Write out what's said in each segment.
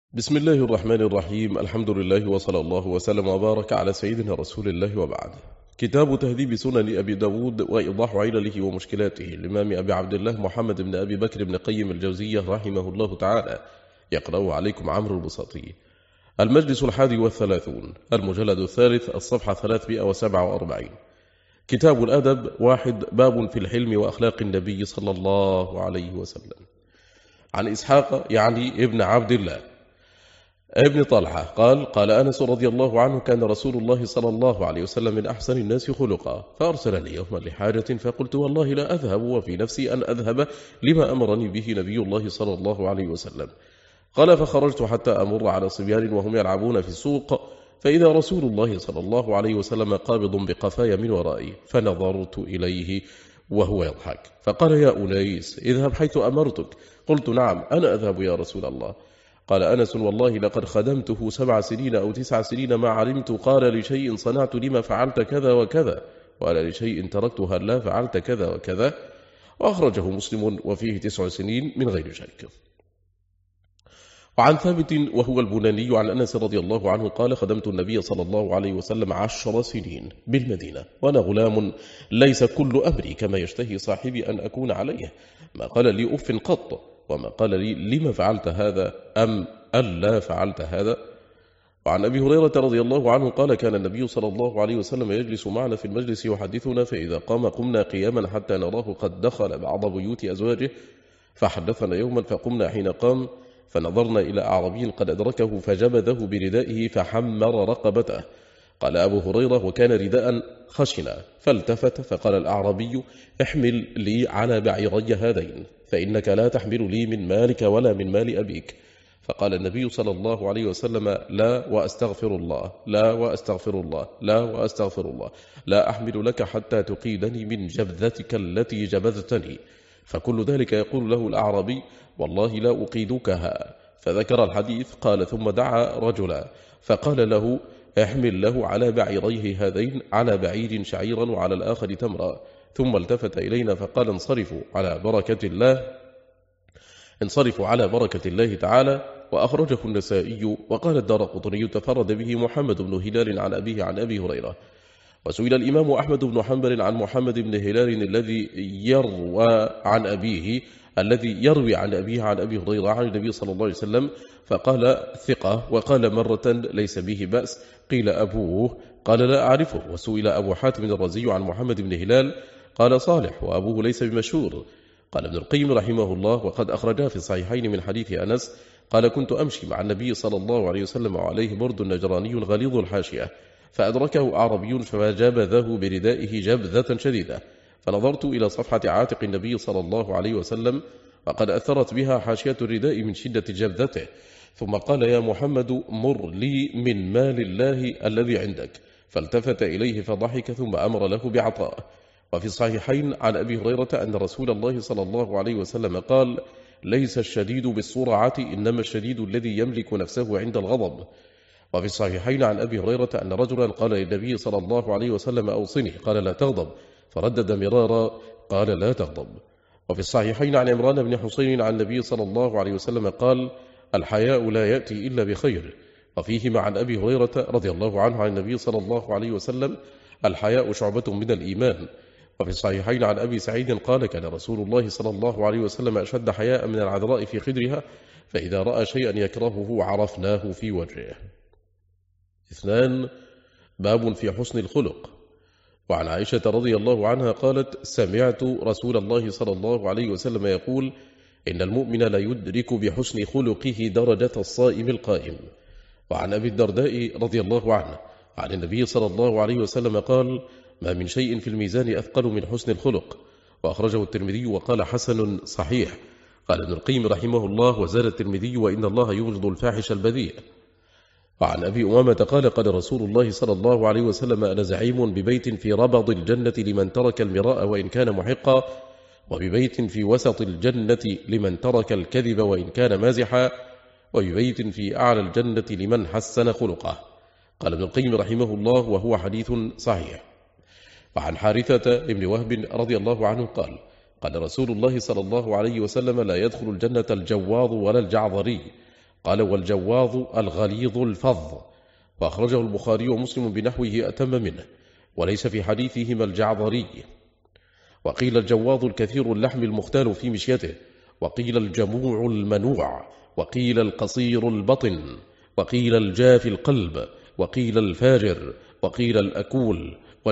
بسم الله الرحمن الرحيم. الحمد لله وصلى الله وسلم وبارك على سيدنا رسول الله وبعد. كتاب تهذيب سنن أبي داود وإيضاح علله ومشكلاته الإمام أبي عبد الله محمد بن أبي بكر بن قيم الجوزية رحمه الله تعالى، يقرأ عليكم عمرو البساطي. المجلس 31، المجلد الثالث، الصفحة 347. كتاب الأدب 1، باب في الحلم وأخلاق النبي صلى الله عليه وسلم. عن إسحاق يعني ابن عبد الله ابن طلحة قال أنس رضي الله عنه: كان رسول الله صلى الله عليه وسلم من أحسن الناس خلقا، فأرسلني يوما لحاجة فقلت: والله لا أذهب، وفي نفسي أن أذهب لما أمرني به نبي الله صلى الله عليه وسلم. قال: فخرجت حتى أمر على صبيان وهم يلعبون في السوق، فإذا رسول الله صلى الله عليه وسلم قابض بقفاي من ورائي، فنظرت إليه وهو يضحك، فقال: يا أنيس، اذهب حيث أمرتك. قلت: نعم، أنا أذهب يا رسول الله. قال أنس: والله لقد خدمته 7 سنين أو 9 سنين ما علمت قال لشيء صنعت لما فعلت كذا وكذا، وقال لشيء تركت هلا فعلت كذا وكذا. وأخرجه مسلم، وفيه 9 سنين من غير شك. وعن ثابت وهو البناني عن أنس رضي الله عنه قال: خدمت النبي صلى الله عليه وسلم 10 سنين بالمدينة، وأنا غلام، ليس كل أمري كما يشتهي صاحبي أن أكون عليه، ما قال لي أف قط، وما قال لي لما فعلت هذا أم ألا فعلت هذا. وعن أبي هريرة رضي الله عنه قال: كان النبي صلى الله عليه وسلم يجلس معنا في المجلس يحدثنا، فإذا قام قمنا قياما حتى نراه قد دخل بعض بيوت أزواجه، فحدثنا يوما فقمنا حين قام، فنظرنا إلى أعرابي قد أدركه فجبذه بردائه فحمر رقبته. قال أبو هريرة: وكان رداء خشنا، فالتفت فقال الأعرابي: احمل لي على بعيري هذين، فإنك لا تحمل لي من مالك ولا من مال أبيك. فقال النبي صلى الله عليه وسلم: لا وأستغفر الله، لا وأستغفر الله، لا وأستغفر الله، لا أحمل لك حتى تقيدني من جبذتك التي جبذتني. فكل ذلك يقول له الأعرابي: والله لا أقيدكها. فذكر الحديث. قال: ثم دعا رجلا فقال له: احمل له على بعيريه هذين، على بعير شعيرا وعلى الآخر تمرا. ثم التفت إلينا فقال: انصرفوا على بركة الله، انصرفوا على بركة الله تعالى. وأخرجه النسائي. وقال الدارقطني: تفرد به محمد بن هلال عن أبيه عن أبي هريرة. وسئل الإمام أحمد بن حنبل عن محمد بن هلال الذي يروي عن أبيه عن أبي هريرة عن النبي صلى الله عليه وسلم، فقال: ثقة. وقال مرة: ليس به بأس. قيل: أبوه؟ قال: لا أعرفه. وسئل أبو حاتم الرزي عن محمد بن هلال، قال: صالح، وأبوه ليس بمشهور. قال ابن القيم رحمه الله: وقد أخرجا في الصحيحين من حديث أنس قال: كنت أمشي مع النبي صلى الله عليه وسلم وعليه برد نجراني غليظ الحاشية، فأدركه أعربي فجبذه بردائه جبذة شديدة، فنظرت إلى صفحة عاتق النبي صلى الله عليه وسلم، وقد أثرت بها حاشية الرداء من شدة جبذته. ثم قال: يا محمد، مر لي من مال الله الذي عندك. فالتفت إليه فضحك، ثم أمر له بعطاء. وفي الصحيحين عن أبي هريرة أن رسول الله صلى الله عليه وسلم قال: ليس الشديد بالسرعة، إنما الشديد الذي يملك نفسه عند الغضب. وفي الصحيحين عن أبي هريرة أن رجلا قال للنبي صلى الله عليه وسلم: أوصني. قال: لا تغضب. فردد مرارا: قال: لا تغضب. وفي الصحيحين عن عمران بن حسين عن النبي صلى الله عليه وسلم قال: الحياء لا يأتي إلا بخير. وفيهما عن أبي هريرة رضي الله عنه عن النبي صلى الله عليه وسلم: الحياء شعبة من الإيمان. وفي الصحيحين عن أبي سعيد قال: كان رسول الله صلى الله عليه وسلم أشد حياء من العذراء في خدرها، فإذا رأى شيئا يكرهه عرفناه في وجهه. 2، باب في حسن الخلق. وعن عائشة رضي الله عنها قالت: سمعت رسول الله صلى الله عليه وسلم يقول: إن المؤمن لا يدرك بحسن خلقه درجة الصائم القائم. وعن أبي الدرداء رضي الله عنه عن النبي صلى الله عليه وسلم قال: ما من شيء في الميزان أثقل من حسن الخلق. وأخرجه الترمذي وقال: حسن صحيح. قال ابن القيم رحمه الله: وزاد الترمذي: وإن الله يبغض الفاحش البذيء. وعن أبي أمامة قال: قال رسول الله صلى الله عليه وسلم: أنا زعيم ببيت في ربض الجنة لمن ترك المراء وإن كان محقا، وببيت في وسط الجنة لمن ترك الكذب وإن كان مازحا، وببيت في أعلى الجنة لمن حسن خلقه. قال ابن القيم رحمه الله: وهو حديث صحيح. وعن حارثة ابن وهب رضي الله عنه قال: قال رسول الله صلى الله عليه وسلم: لا يدخل الجنة الجواظ ولا الجعظري. قال والجواظ الغليظ الفظ، وأخرجه البخاري ومسلم بنحوه أتم منه، وليس في حديثهما الجعظري. وقيل الجواظ الكثير اللحم المختال في مشيته، وقيل الجموع المنوع، وقيل القصير البطن، وقيل الجاف القلب، وقيل الفاجر، وقيل الأكول.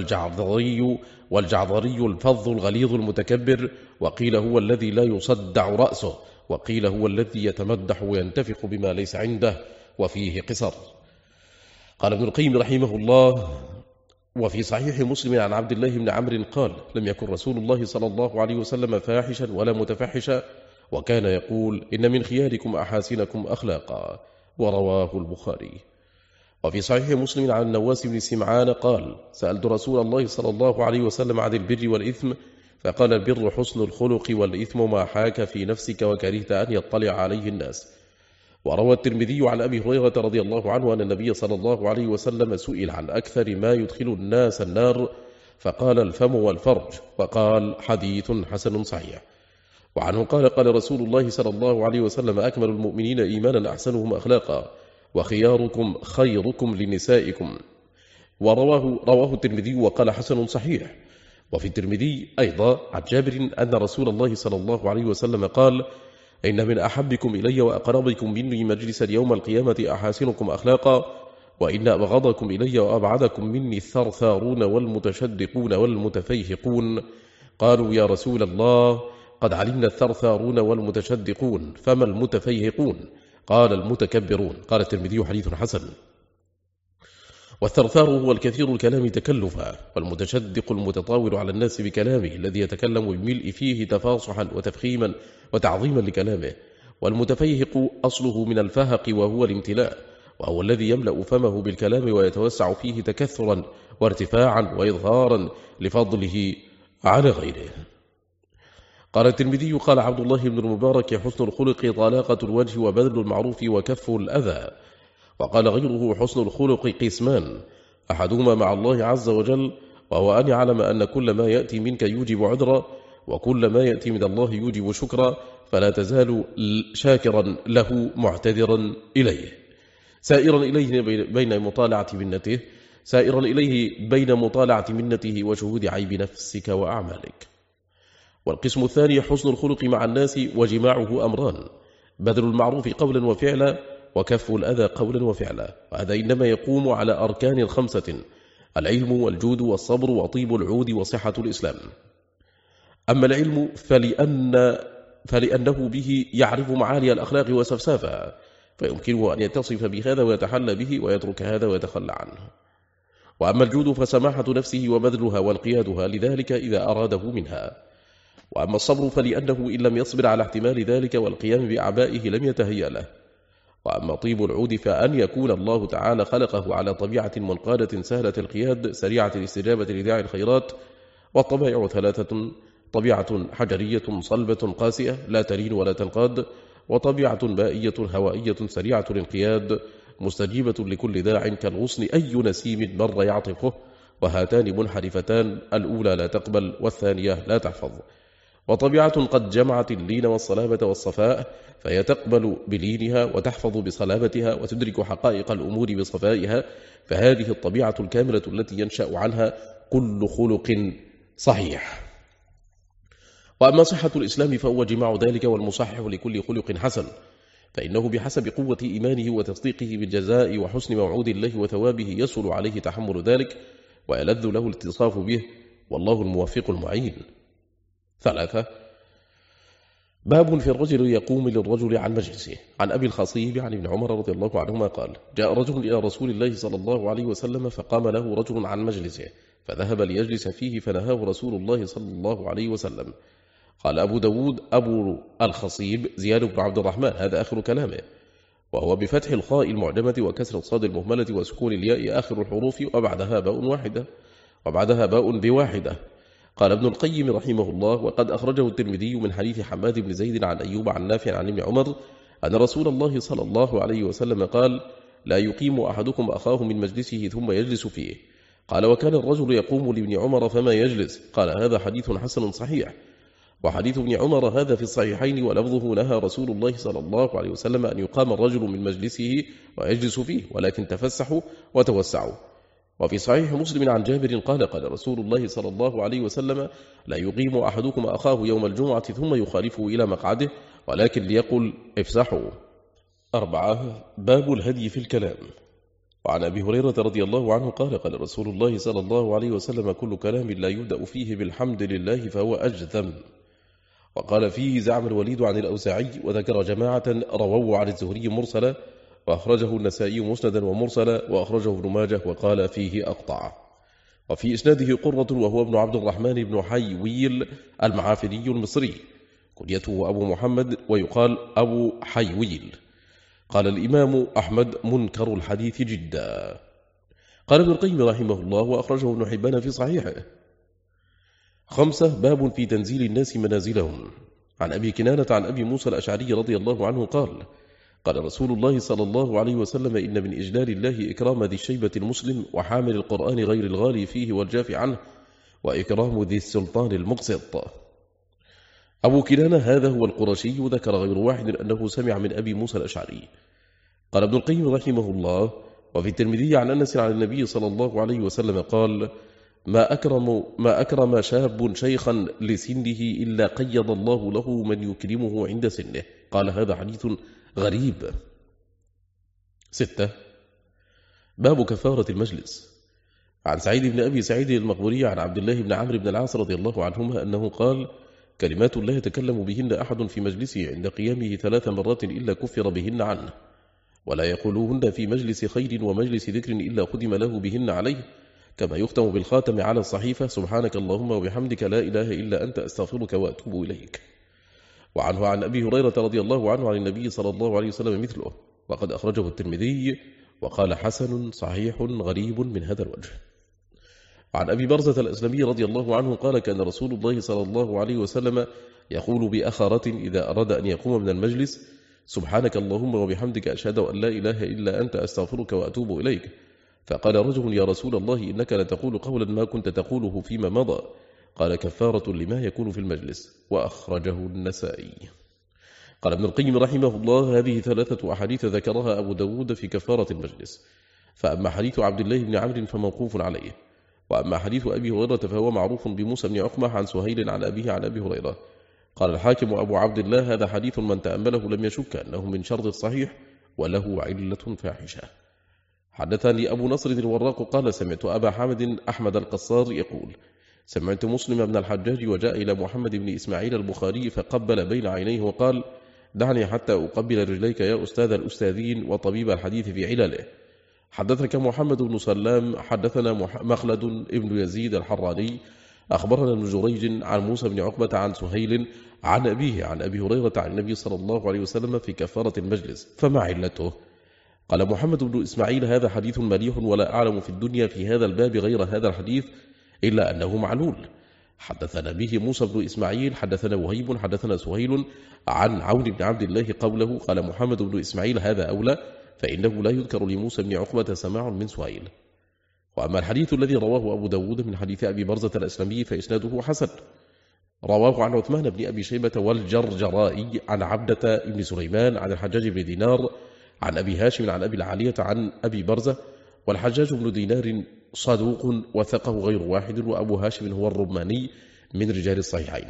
والجعظري الفظ الغليظ المتكبر، وقيل هو الذي لا يصدع رأسه، وقيل هو الذي يتمدح وينتفخ بما ليس عنده وفيه قصر. قال ابن القيم رحمه الله: وفي صحيح مسلم عن عبد الله بن عمرو قال: لم يكن رسول الله صلى الله عليه وسلم فاحشا ولا متفحشا، وكان يقول: إن من خياركم أحاسنكم أخلاقا. ورواه البخاري. وفي صحيح مسلم عن النواس بن سمعان قال: سألت رسول الله صلى الله عليه وسلم عن البر والإثم، فقال: البر حسن الخلق، والإثم ما حاك في نفسك وكرهت أن يطلع عليه الناس. وروى الترمذي عن أبي هريرة رضي الله عنه أن النبي صلى الله عليه وسلم سئل عن أكثر ما يدخل الناس النار، فقال: الفم والفرج، وقال: حديث حسن صحيح. وعنه قال: قال رسول الله صلى الله عليه وسلم: أكمل المؤمنين إيمانا أحسنهم أخلاقا، وخياركم خيركم لنسائكم. رواه الترمذي وقال: حسن صحيح. وفي الترمذي أيضا عن جابر أن رسول الله صلى الله عليه وسلم قال: إن من أحبكم إلي وأقربكم مني مجلسا يوم القيامة أحاسنكم أخلاقا، وإن أبغضكم إلي وأبعدكم مني الثرثارون والمتشدقون والمتفيهقون. قالوا: يا رسول الله، قد علمنا الثرثارون والمتشدقون، فما المتفيهقون؟ قال: المتكبرون. قال الترمذي: حديث حسن. والثرثار هو الكثير الكلام تكلفا، والمتشدق المتطاول على الناس بكلامه الذي يتكلم بملء فيه تفاصحا وتفخيما وتعظيما لكلامه. والمتفيهق أصله من الفهق، وهو الامتلاء، وهو الذي يملأ فمه بالكلام ويتوسع فيه تكثرا وارتفاعا وإظهارا لفضله على غيره. قال الترمذي: قال عبد الله بن المبارك: حسن الخلق طلاقة الوجه وبذل المعروف وكف الأذى. وقال غيره: حسن الخلق قسمان، أحدهما مع الله عز وجل، وهو أن يعلم أن كل ما يأتي منك يوجب عذرا، وكل ما يأتي من الله يوجب شكرا، فلا تزال شاكرا له معتذرا إليه، سائرا إليه بين مطالعة منته وشهود عيب نفسك وأعمالك. والقسم الثاني حسن الخلق مع الناس، وجماعه أمران: بذل المعروف قولا وفعلا، وكف الأذى قولا وفعلا. وهذا إنما يقوم على أركان 5: العلم والجود والصبر وطيب العود وصحة الإسلام. أما العلم فلأنه به يعرف معالي الأخلاق وسفسافها، فيمكنه أن يتصف بهذا ويتحلى به، ويترك هذا ويتخلى عنه. وأما الجود فسماحة نفسه وبذلها وانقيادها لذلك إذا أراده منها. وأما الصبر فلأنه إن لم يصبر على احتمال ذلك والقيام بأعبائه لم يتهيأ له. وأما طيب العود فأن يكون الله تعالى خلقه على طبيعة منقادة سهلة القياد سريعة الاستجابة لداعي الخيرات. والطبائع 3: طبيعة حجرية صلبة قاسية لا تلين ولا تنقاد، وطبيعة مائية هوائية سريعة الانقياد مستجيبة لكل داع كالغصن أي نسيم مر يعطفه. وهاتان منحرفتان: الأولى لا تقبل، والثانية لا تحفظ. وطبيعة قد جمعت اللين والصلابة والصفاء، فهي تقبل بلينها وتحفظ بصلابتها وتدرك حقائق الأمور بصفائها، فهذه الطبيعة الكاملة التي ينشأ عنها كل خلق صحيح. وأما صحة الإسلام فهو جماع ذلك والمصحح لكل خلق حسن، فإنه بحسب قوة إيمانه وتصديقه بالجزاء وحسن موعود الله وثوابه يسهل عليه تحمل ذلك، ويلذ له الاتصاف به، والله الموفق المعين. 3: باب في الرجل يقوم للرجل عن مجلسه. عن أبي الخصيب عن ابن عمر رضي الله عنهما قال: جاء رجل إلى رسول الله صلى الله عليه وسلم، فقام له رجل عن مجلسه، فذهب ليجلس فيه، فنهاه رسول الله صلى الله عليه وسلم. قال أبو داود: أبو الخصيب زياد بن عبد الرحمن، هذا آخر كلامه، وهو بفتح الخاء المعجمة وكسر الصاد المهملة وسكون الياء آخر الحروف، وبعدها باء بواحدة. قال ابن القيم رحمه الله: وقد أخرجه الترمذي من حديث حماد بن زيد عن أيوب عن نافع عن ابن عمر أن رسول الله صلى الله عليه وسلم قال: لا يقيم أحدكم أخاه من مجلسه ثم يجلس فيه. قال: وكان الرجل يقوم لابن عمر فما يجلس. قال: هذا حديث حسن صحيح. وحديث ابن عمر هذا في الصحيحين ولفظه نهى رسول الله صلى الله عليه وسلم أن يقام الرجل من مجلسه ويجلس فيه ولكن تفسحوا وتوسعوا. وفي صحيح مسلم عن جابر قال قال رسول الله صلى الله عليه وسلم لا يقيم أحدكم أخاه يوم الجمعة ثم يخالفه إلى مقعده ولكن ليقل افسحوا. 4. باب الهدي في الكلام. وعن أبي هريرة رضي الله عنه قال قال رسول الله صلى الله عليه وسلم كل كلام لا يبدأ فيه بالحمد لله فهو أجذم. وقال فيه زعم الوليد عن الأوزاعي وذكر جماعة رووا عن الزهري مرسلا وأخرجه النسائي مسندا ومرسلا وأخرجه ابن ماجه وقال فيه أقطع. وفي إسناده قرة وهو ابن عبد الرحمن بن حيويل المعافري المصري كنيته أبو محمد ويقال أبو حيويل. قال الإمام أحمد منكر الحديث جدا. قال ابن القيم رحمه الله وأخرجه ابن حبان في صحيحه. 5. باب في تنزيل الناس منازلهم. عن أبي كنانة عن أبي موسى الأشعري رضي الله عنه قال قال رسول الله صلى الله عليه وسلم إن من إجلال الله إكرام ذي الشيبة المسلم وحامل القرآن غير الغالي فيه والجاف عنه وإكرام ذي السلطان المقسط. أبو كنانة هذا هو القرشي ذكر غير واحد أنه سمع من أبي موسى الأشعري. قال ابن القيم رحمه الله وفي الترمذي عن أنس عن النبي صلى الله عليه وسلم قال ما أكرم شاب شيخا لسنه إلا قيض الله له من يكرمه عند سنه. قال هذا حديث غريب. 6. باب كفارة المجلس. عن سعيد بن أبي سعيد المقبوري عن عبد الله بن عمرو بن العاص رضي الله عنهما أنه قال كلمات لا يتكلم بهن أحد في مجلسه عند قيامه 3 مرات إلا كفر بهن عنه ولا يقولوهن في مجلس خير ومجلس ذكر إلا خدم له بهن عليه كما يختم بالخاتم على الصحيفة سبحانك اللهم وبحمدك لا إله إلا أنت أستغفرك وأتوب إليك. وعنه عن أبي هريرة رضي الله عنه عن النبي صلى الله عليه وسلم مثله وقد أخرجه الترمذي وقال حسن صحيح غريب من هذا الوجه. عن أبي برزة الأسلمي رضي الله عنه قال كان رسول الله صلى الله عليه وسلم يقول بأخرة إذا أراد أن يقوم من المجلس سبحانك اللهم وبحمدك أشهد أن لا إله إلا أنت أستغفرك وأتوب إليك. فقال رجل يا رسول الله إنك لتقول قولا ما كنت تقوله فيما مضى. قال كفارة لما يكون في المجلس وأخرجه النسائي. قال ابن القيم رحمه الله هذه 3 أحاديث ذكرها أبو داود في كفارة المجلس. فأما حديث عبد الله بن عمرو فموقوف عليه وأما حديث أبي هريرة فهو معروف بموسى بن عقبة عن سهيل عن أبيه عن أبي هريرة. قال الحاكم أبو عبد الله هذا حديث من تأمله لم يشك أنه من شرط الصحيح وله علة فاحشة. حدثني أبو نصر الوراق قال سمعت أبا حامد أحمد القصار يقول سمعت مسلم بن الحجاج وجاء إلى محمد بن إسماعيل البخاري فقبل بين عينيه وقال دعني حتى أقبل رجليك يا أستاذ الأستاذين وطبيب الحديث في علله. حدثك محمد بن سلام حدثنا مخلد ابن يزيد الحراني أخبرنا ابن جريج عن موسى بن عقبة عن سهيل عن أبيه عن أبي هريرة عن النبي صلى الله عليه وسلم في كفارة المجلس. فما علته؟ قال محمد بن إسماعيل هذا حديث مليح ولا أعلم في الدنيا في هذا الباب غير هذا الحديث إلا أنه معلول. حدثنا به موسى بن إسماعيل حدثنا وهيب حدثنا سهيل عن عون بن عبد الله قوله قال محمد بن إسماعيل هذا أولى فإنه لا يذكر لموسى بن عقبة سماع من سهيل. وأما الحديث الذي رواه أبو داود من حديث أبي برزة الأسلمي فإسناده حسن رواه عن عثمان بن أبي شيبة والجرجرائي عن عبدة بن سليمان عن الحجاج بن دينار عن أبي هاشم عن أبي العالية عن أبي برزة والحجاج بن دينار صدوق وثقه غير واحد وأبو هاشم هو الرماني من رجال الصحيحين.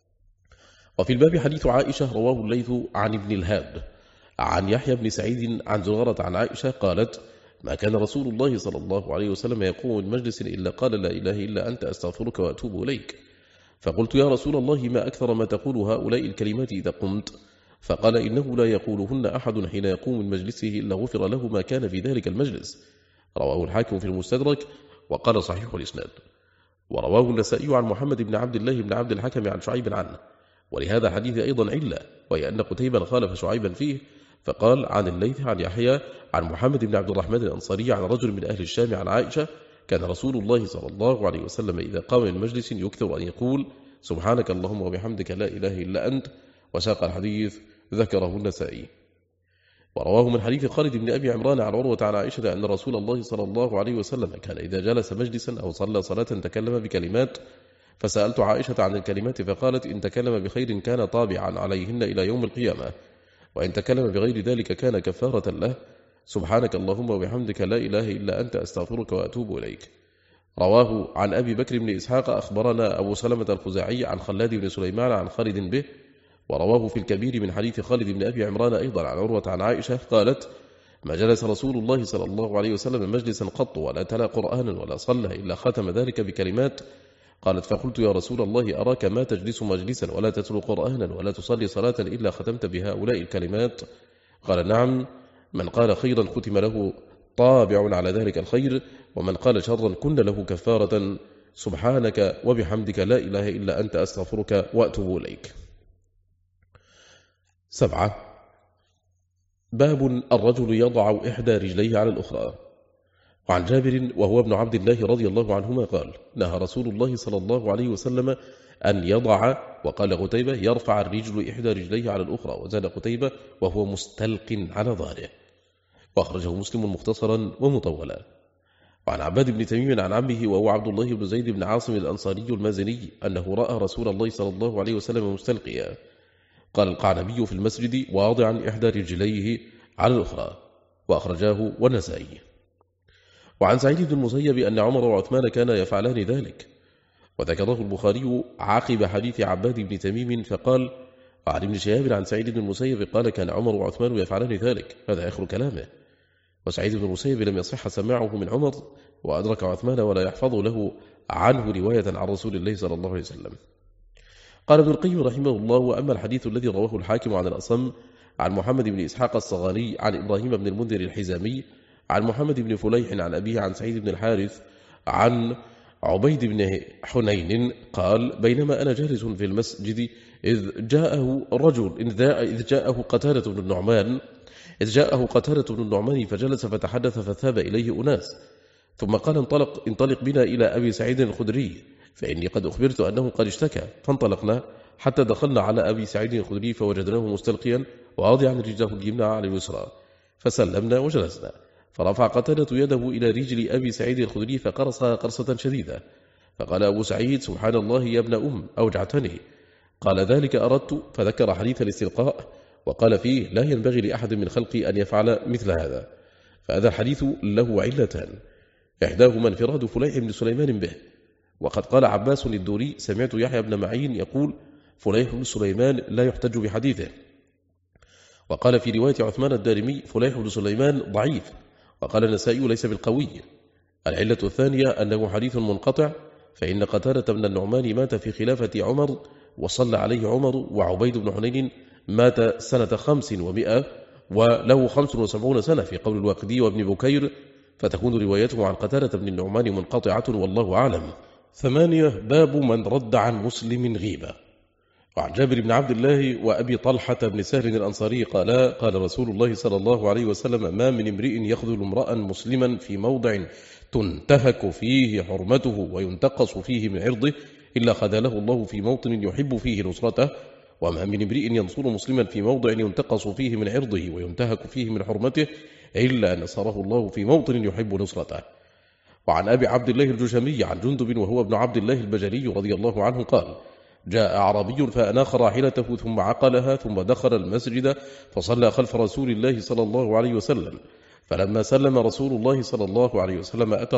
وفي الباب حديث عائشة رواه الليث عن ابن الهاد عن يحيى بن سعيد عن زرارة عن عائشة قالت ما كان رسول الله صلى الله عليه وسلم يقوم من مجلس إلا قال لا إله إلا أنت أستغفرك وأتوب إليك. فقلت يا رسول الله ما أكثر ما تقول هؤلاء الكلمات إذا قمت؟ فقال إنه لا يقولهن أحد حين يقوم من مجلسه إلا غفر له ما كان في ذلك المجلس. رواه الحاكم في المستدرك وقال صحيح الإسناد. ورواه النسائي عن محمد بن عبد الله بن عبد الحكم عن شعيب عنه. ولهذا حديث أيضا علة وهي أن قتيبا خالف شعيبا فيه فقال عن الليث عن يحيى عن محمد بن عبد الرحمن الأنصاري عن رجل من أهل الشام عن عائشة كان رسول الله صلى الله عليه وسلم إذا قام من مجلس يكثر أن يقول سبحانك اللهم وبحمدك لا إله إلا أنت. وساق الحديث ذكره النسائي. ورواه من حديث خالد بن أبي عمران عن عروة عن عائشة أن رسول الله صلى الله عليه وسلم كان إذا جلس مجلسا أو صلى صلاة تكلم بكلمات فسألت عائشة عن الكلمات فقالت إن تكلم بخير كان طابعا عليهن إلى يوم القيامة، وإن تكلم بغير ذلك كان كفارة له. سبحانك اللهم وبحمدك لا إله إلا أنت أستغفرك وأتوب إليك. رواه عن أبي بكر بن إسحاق أخبرنا أبو سلمة الخزاعي عن خلاد بن سليمان عن خالد به، ورواه في الكبير من حديث خالد بن أبي عمران أيضا عن عروة عن عائشة قالت ما جلس رسول الله صلى الله عليه وسلم مجلسا قط ولا تلا قرآنا ولا صلى إلا ختم ذلك بكلمات. قالت فقلت يا رسول الله أراك ما تجلس مجلسا ولا تتلو قرآنا ولا تصلي صلاة إلا ختمت بهؤلاء الكلمات؟ قال نعم، من قال خيرا ختم له طابع على ذلك الخير، ومن قال شرا كن له كفارة. سبحانك وبحمدك لا إله إلا أنت أستغفرك وأتوب إليك. 7. باب الرجل يضع إحدى رجليه على الأخرى. وعن جابر وهو ابن عبد الله رضي الله عنهما قال نهى رسول الله صلى الله عليه وسلم أن يضع، وقال قتيبة يرفع الرجل إحدى رجليه على الأخرى، وزاد قتيبة وهو مستلق على ظهره. وأخرجه مسلم مختصرا ومطولا. وعن عباد بن تميم عن عمه وهو عبد الله بن زيد بن عاصم الأنصاري المازني أنه رأى رسول الله صلى الله عليه وسلم مستلقيا. قال القعنبي في المسجد واضعا إحدى رجليه على الأخرى. وأخرجاه والنسائي. وعن سعيد بن المسيب أن عمر وعثمان كانا يفعلان ذلك، وذكره البخاري عقب حديث عباد بن تميم فقال وعن ابن شهاب عن سعيد بن المسيب قال كان عمر وعثمان يفعلان ذلك. هذا آخر كلامه. وسعيد بن المسيب لم يصح سماعه من عمر، وأدرك عثمان ولا يحفظ له عنه رواية عن رسول الله صلى الله عليه وسلم. قال ابن القيم رحمه الله وأما الحديث الذي رواه الحاكم عن الأصم عن محمد بن إسحاق الصغاني عن إبراهيم بن المنذر الحزامي عن محمد بن فليح عن أبيه عن سعيد بن الحارث عن عبيد بن حنين قال بينما أنا جالس في المسجد إذ جاءه قتادة بن النعمان فجلس فتحدث فثاب إليه أناس، ثم قال انطلق بنا إلى أبي سعيد الخدري فإني قد أخبرت أنه قد اشتكى. فانطلقنا حتى دخلنا على أبي سعيد الخدري فوجدناه مستلقيا وواضعا رجله اليمنى على اليسرى، فسلمنا وجلسنا، فرفع قتادة يده إلى رجل أبي سعيد الخدري فقرصها قرصة شديدة، فقال أبو سعيد سبحان الله يا ابن أوجعتني. قال ذلك أردت، فذكر حديث الاستلقاء وقال فيه لا ينبغي لأحد من خلقي أن يفعل مثل هذا. فهذا الحديث له علتان، إحداهما انفراد فليح بن سليمان به، وقد قال عباس الدوري سمعت يحيى بن معين يقول فليح بن سليمان لا يحتج بحديثه. وقال في رواية عثمان الدارمي فليح بن سليمان ضعيف، وقال النسائي ليس بالقوي. العلة الثانية أنه حديث منقطع، فإن قتادة بن النعمان مات في خلافة عمر وصلى عليه عمر، وعبيد بن حنين مات سنة 500 وله 75 سنة في قول الواقدي وابن بكير، فتكون روايته عن قتادة بن النعمان منقطعة والله أعلم. 8. باب من رد عن مسلم غيبة. وعن جابر بن عبد الله وأبي طلحة بن سهل الأنصاري قال رسول الله صلى الله عليه وسلم ما من امرئ يخذل امرأ مسلما في موضع تنتهك فيه حرمته وينتقص فيه من عرضه إلا خذله الله في موطن يحب فيه نصرته، وما من امرئ ينصر مسلما في موضع ينتقص فيه من عرضه وينتهك فيه من حرمته إلا نصره الله في موطن يحب نصرته. وعن أبي عبد الله الجشمي عن جندب وهو ابن عبد الله البجلي رضي الله عنه قال جاء أعرابي فأناخ راحلته ثم عقلها ثم دخل المسجد فصلى خلف رسول الله صلى الله عليه وسلم، فلما سلم رسول الله صلى الله عليه وسلم أتى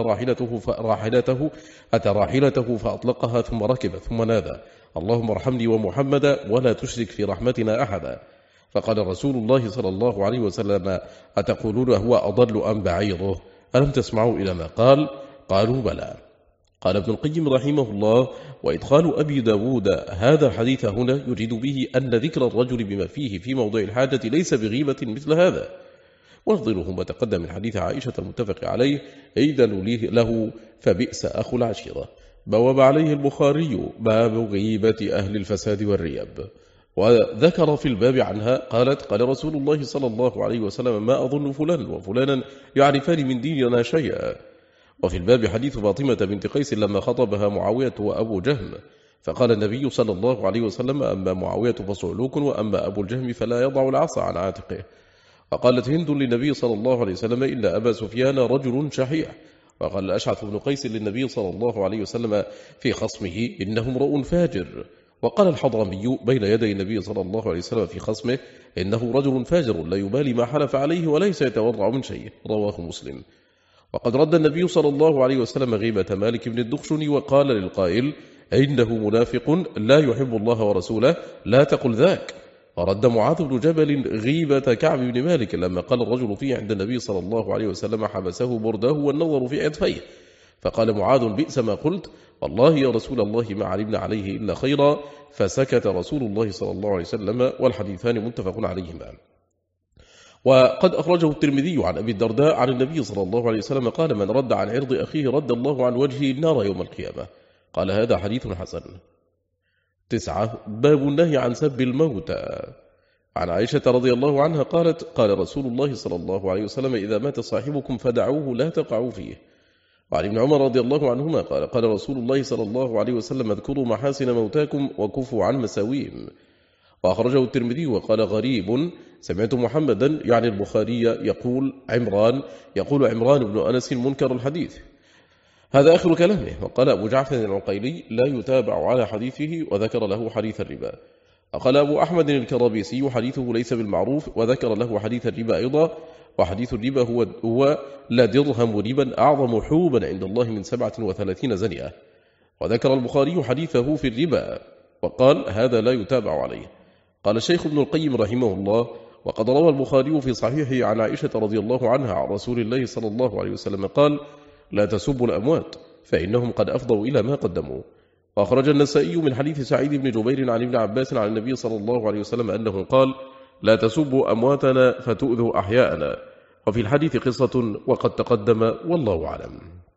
راحلته فأطلقها ثم ركب ثم نادى اللهم ارحمني ومحمدا ولا تشرك في رحمتنا أحدا. فقال رسول الله صلى الله عليه وسلم أتقولون هو أضل أم بعيره؟ ألم تسمعوا إلى ما قال؟ قالوا بلى. قال ابن القيم رحمه الله وإدخال أبي داود هذا الحديث هنا يريد به أن ذكر الرجل بما فيه في موضع الحاجة ليس بغيبة مثل هذا، ونظيره ما تقدم من حديث عائشة المتفق عليه إذن له فبئس أخو العشيرة. بواب عليه البخاري باب غيبة أهل الفساد والرياب. وذكر في الباب عنها قالت قال رسول الله صلى الله عليه وسلم ما أظن فلان وفلانا يعرفان من ديننا شيئا. وفي الباب حديث فاطمة بنت قيس لما خطبها معاوية وأبو جهم، فقال النبي صلى الله عليه وسلم أما معاوية فصعلوك وأما أبو الجهم فلا يضع العصا عن عاتقه. فقالت هند للنبي صلى الله عليه وسلم إن أبا سفيان رجل شحيح وقال الأشعث بن قيس للنبي صلى الله عليه وسلم في خصمه إنه امرؤ فاجر. وقال الحضرمي بين يدي النبي صلى الله عليه وسلم في خصمه إنه رجل فاجر لا يبالي ما حلف عليه وليس يتورع من شيء، رواه مسلم. وقد رد النبي صلى الله عليه وسلم غيبة مالك بن الدخشن وقال للقائل إنه منافق لا يحب الله ورسوله لا تقل ذاك. ورد معاذ بن جبل غيبة كعب بن مالك لما قال الرجل فيه عند النبي صلى الله عليه وسلم حبسه برده والنظر في عطفيه، فقال معاذ بئس ما قلت، والله يا رسول الله ما علمنا عليه إلا خيرا، فسكت رسول الله صلى الله عليه وسلم. والحديثان متفق عليهما. وقد أخرجه الترمذي عن أبي الدرداء عن النبي صلى الله عليه وسلم قال من رد عن عرض أخيه رد الله عن وجهه النار يوم القيامة. قال هذا حديث حسن. 9. باب النهي عن سب الموتى. عن عائشة رضي الله عنها قالت قال رسول الله صلى الله عليه وسلم إذا مات صاحبكم فدعوه لا تقعوا فيه. وعن ابن عمر رضي الله عنهما قال رسول الله صلى الله عليه وسلم اذكروا محاسن موتاكم وكفوا عن مساويهم. وأخرجه الترمذي وقال غريب سمعت محمدا يعني البخاري يقول عمران بن أنس منكر الحديث. هذا آخر كلامه. وقال أبو جعفر العقيلي لا يتابع على حديثه وذكر له حديث الربا. وقال أبو أحمد الكرابيسي حديثه ليس بالمعروف وذكر له حديث الربا أيضا. وحديث الربا هو لا درهم ربا أعظم حوبا عند الله من 37 زنية. وذكر البخاري حديثه في الربا وقال هذا لا يتابع عليه. قال الشيخ ابن القيم رحمه الله وقد روى البخاري في صحيحه عن عائشة رضي الله عنها عن رسول الله صلى الله عليه وسلم قال لا تسبوا الأموات فإنهم قد أفضوا إلى ما قدموا. وأخرج النسائي من حديث سعيد بن جبير عن ابن عباس عن النبي صلى الله عليه وسلم أنه قال لا تسبوا أمواتنا فتؤذوا أحياءنا. وفي الحديث قصة وقد تقدم والله أعلم.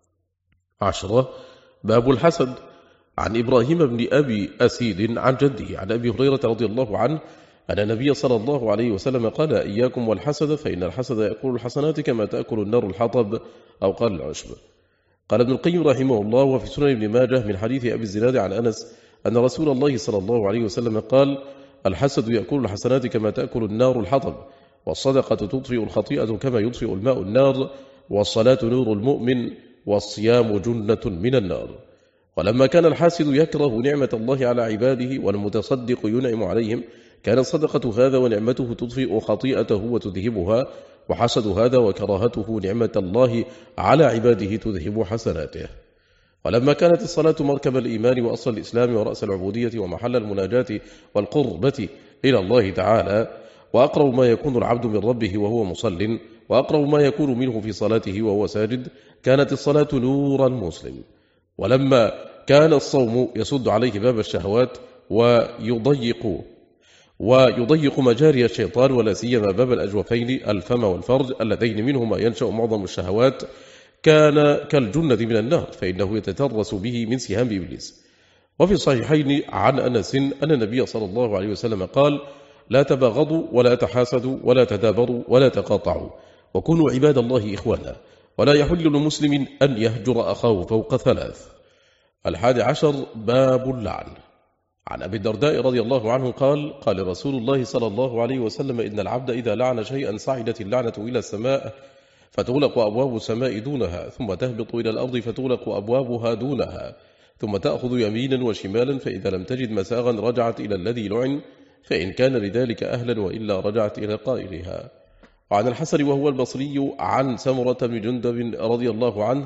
10. باب الحسد. عن إبراهيم بن أبي أسيد عن جده عن أبي هريرة رضي الله عنه أن النبي صلى الله عليه وسلم قال إياكم والحسد فإن الحسد يأكل الحسنات كما تأكل النار الحطب أو قال العشب. قال ابن القيم رحمه الله وفي سنن ابن ماجه من حديث أبي الزناد عن أنس أن رسول الله صلى الله عليه وسلم قال الحسد يأكل الحسنات كما تأكل النار الحطب، والصدقة تطفئ الخطيئة كما يطفئ الماء النار، والصلاة نور المؤمن، والصيام جنة من النار. ولما كان الحاسد يكره نعمة الله على عباده والمتصدق ينعم عليهم كانت صدقة هذا ونعمته تطفئ خطيئته وتذهبها، وحسد هذا وكراهته نعمة الله على عباده تذهب حسناته. ولما كانت الصلاة مركب الإيمان وأصل الإسلام ورأس العبودية ومحل المناجاة والقربة إلى الله تعالى، وأقرب ما يكون العبد من ربه وهو مصل، وأقرب ما يكون منه في صلاته وهو ساجد، كانت الصلاة نورا مسلم. ولما كان الصوم يسد عليه باب الشهوات ويضيق مجاري الشيطان ولا سيما باب الأجوفين الفم والفرج اللذين منهما ينشأ معظم الشهوات، كان كالجنة من النار فإنه يتترس به من سهام إبليس. وفي الصحيحين عن أنس أن النبي صلى الله عليه وسلم قال لا تباغضوا ولا تحاسدوا ولا تدابروا ولا تقاطعوا وكونوا عباد الله إخوانا، ولا يحل لمسلم أن يهجر أخاه فوق 3. 11. باب اللعن. عن أبي الدرداء رضي الله عنه قال رسول الله صلى الله عليه وسلم إن العبد إذا لعن شيئا صعدت اللعنة إلى السماء فتغلق أبواب السماء دونها، ثم تهبط إلى الأرض فتغلق أبوابها دونها، ثم تأخذ يمينا وشمالا، فإذا لم تجد مساغا رجعت إلى الذي لعن فإن كان لذلك أهلا وإلا رجعت إلى قائلها. وعن الحسن وهو البصري عن سمرة بن جندب رضي الله عنه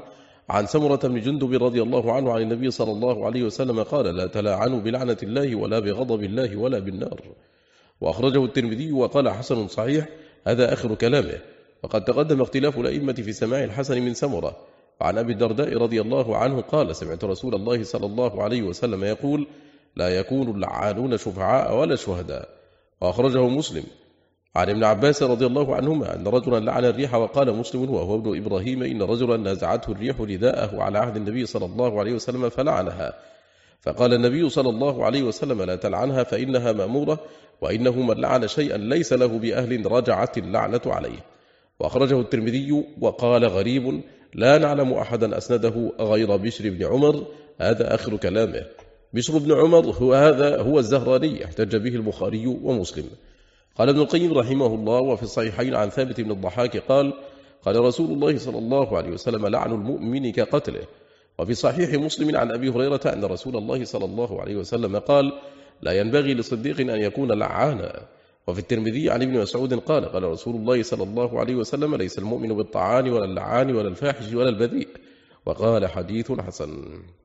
عن النبي صلى الله عليه وسلم قال لا تلاعنوا بلعنة الله ولا بغضب الله ولا بالنار. وأخرجه الترمذي وقال حسن صحيح. هذا آخر كلامه. وقد تقدم اختلاف الأئمة في سماع الحسن من سمرة. وعن أبي الدرداء رضي الله عنه قال سمعت رسول الله صلى الله عليه وسلم يقول لا يكون اللعانون شفعاء ولا شهداء. وأخرجه مسلم. عن ابن عباس رضي الله عنهما أن رجلا لعن الريح. وقال مسلم وهو ابن إبراهيم إن رجلا نازعته الريح رداءه على عهد النبي صلى الله عليه وسلم فلعنها، فقال النبي صلى الله عليه وسلم لا تلعنها فإنها مأمورة، وإنه من لعن شيئا ليس له بأهل رجعت اللعنة عليه. وأخرجه الترمذي وقال غريب لا نعلم أحدا أسنده غير بشر بن عمر. هذا آخر كلامه. بشر بن عمر هو الزهراني احتج به البخاري ومسلم. قال ابن القيم رحمه الله وفي الصحيحين عن ثابت بن الضحاك قال رسول الله صلى الله عليه وسلم لعن المؤمن كقتله. وفي صحيح مسلم عن أبي هريرة أن رسول الله صلى الله عليه وسلم قال لا ينبغي لصديق أن يكون لعانا. وفي الترمذي عن ابن مسعود قال قال رسول الله صلى الله عليه وسلم ليس المؤمن بالطعان ولا اللعان ولا الفاحش ولا البذيء. وقال حديث حسن.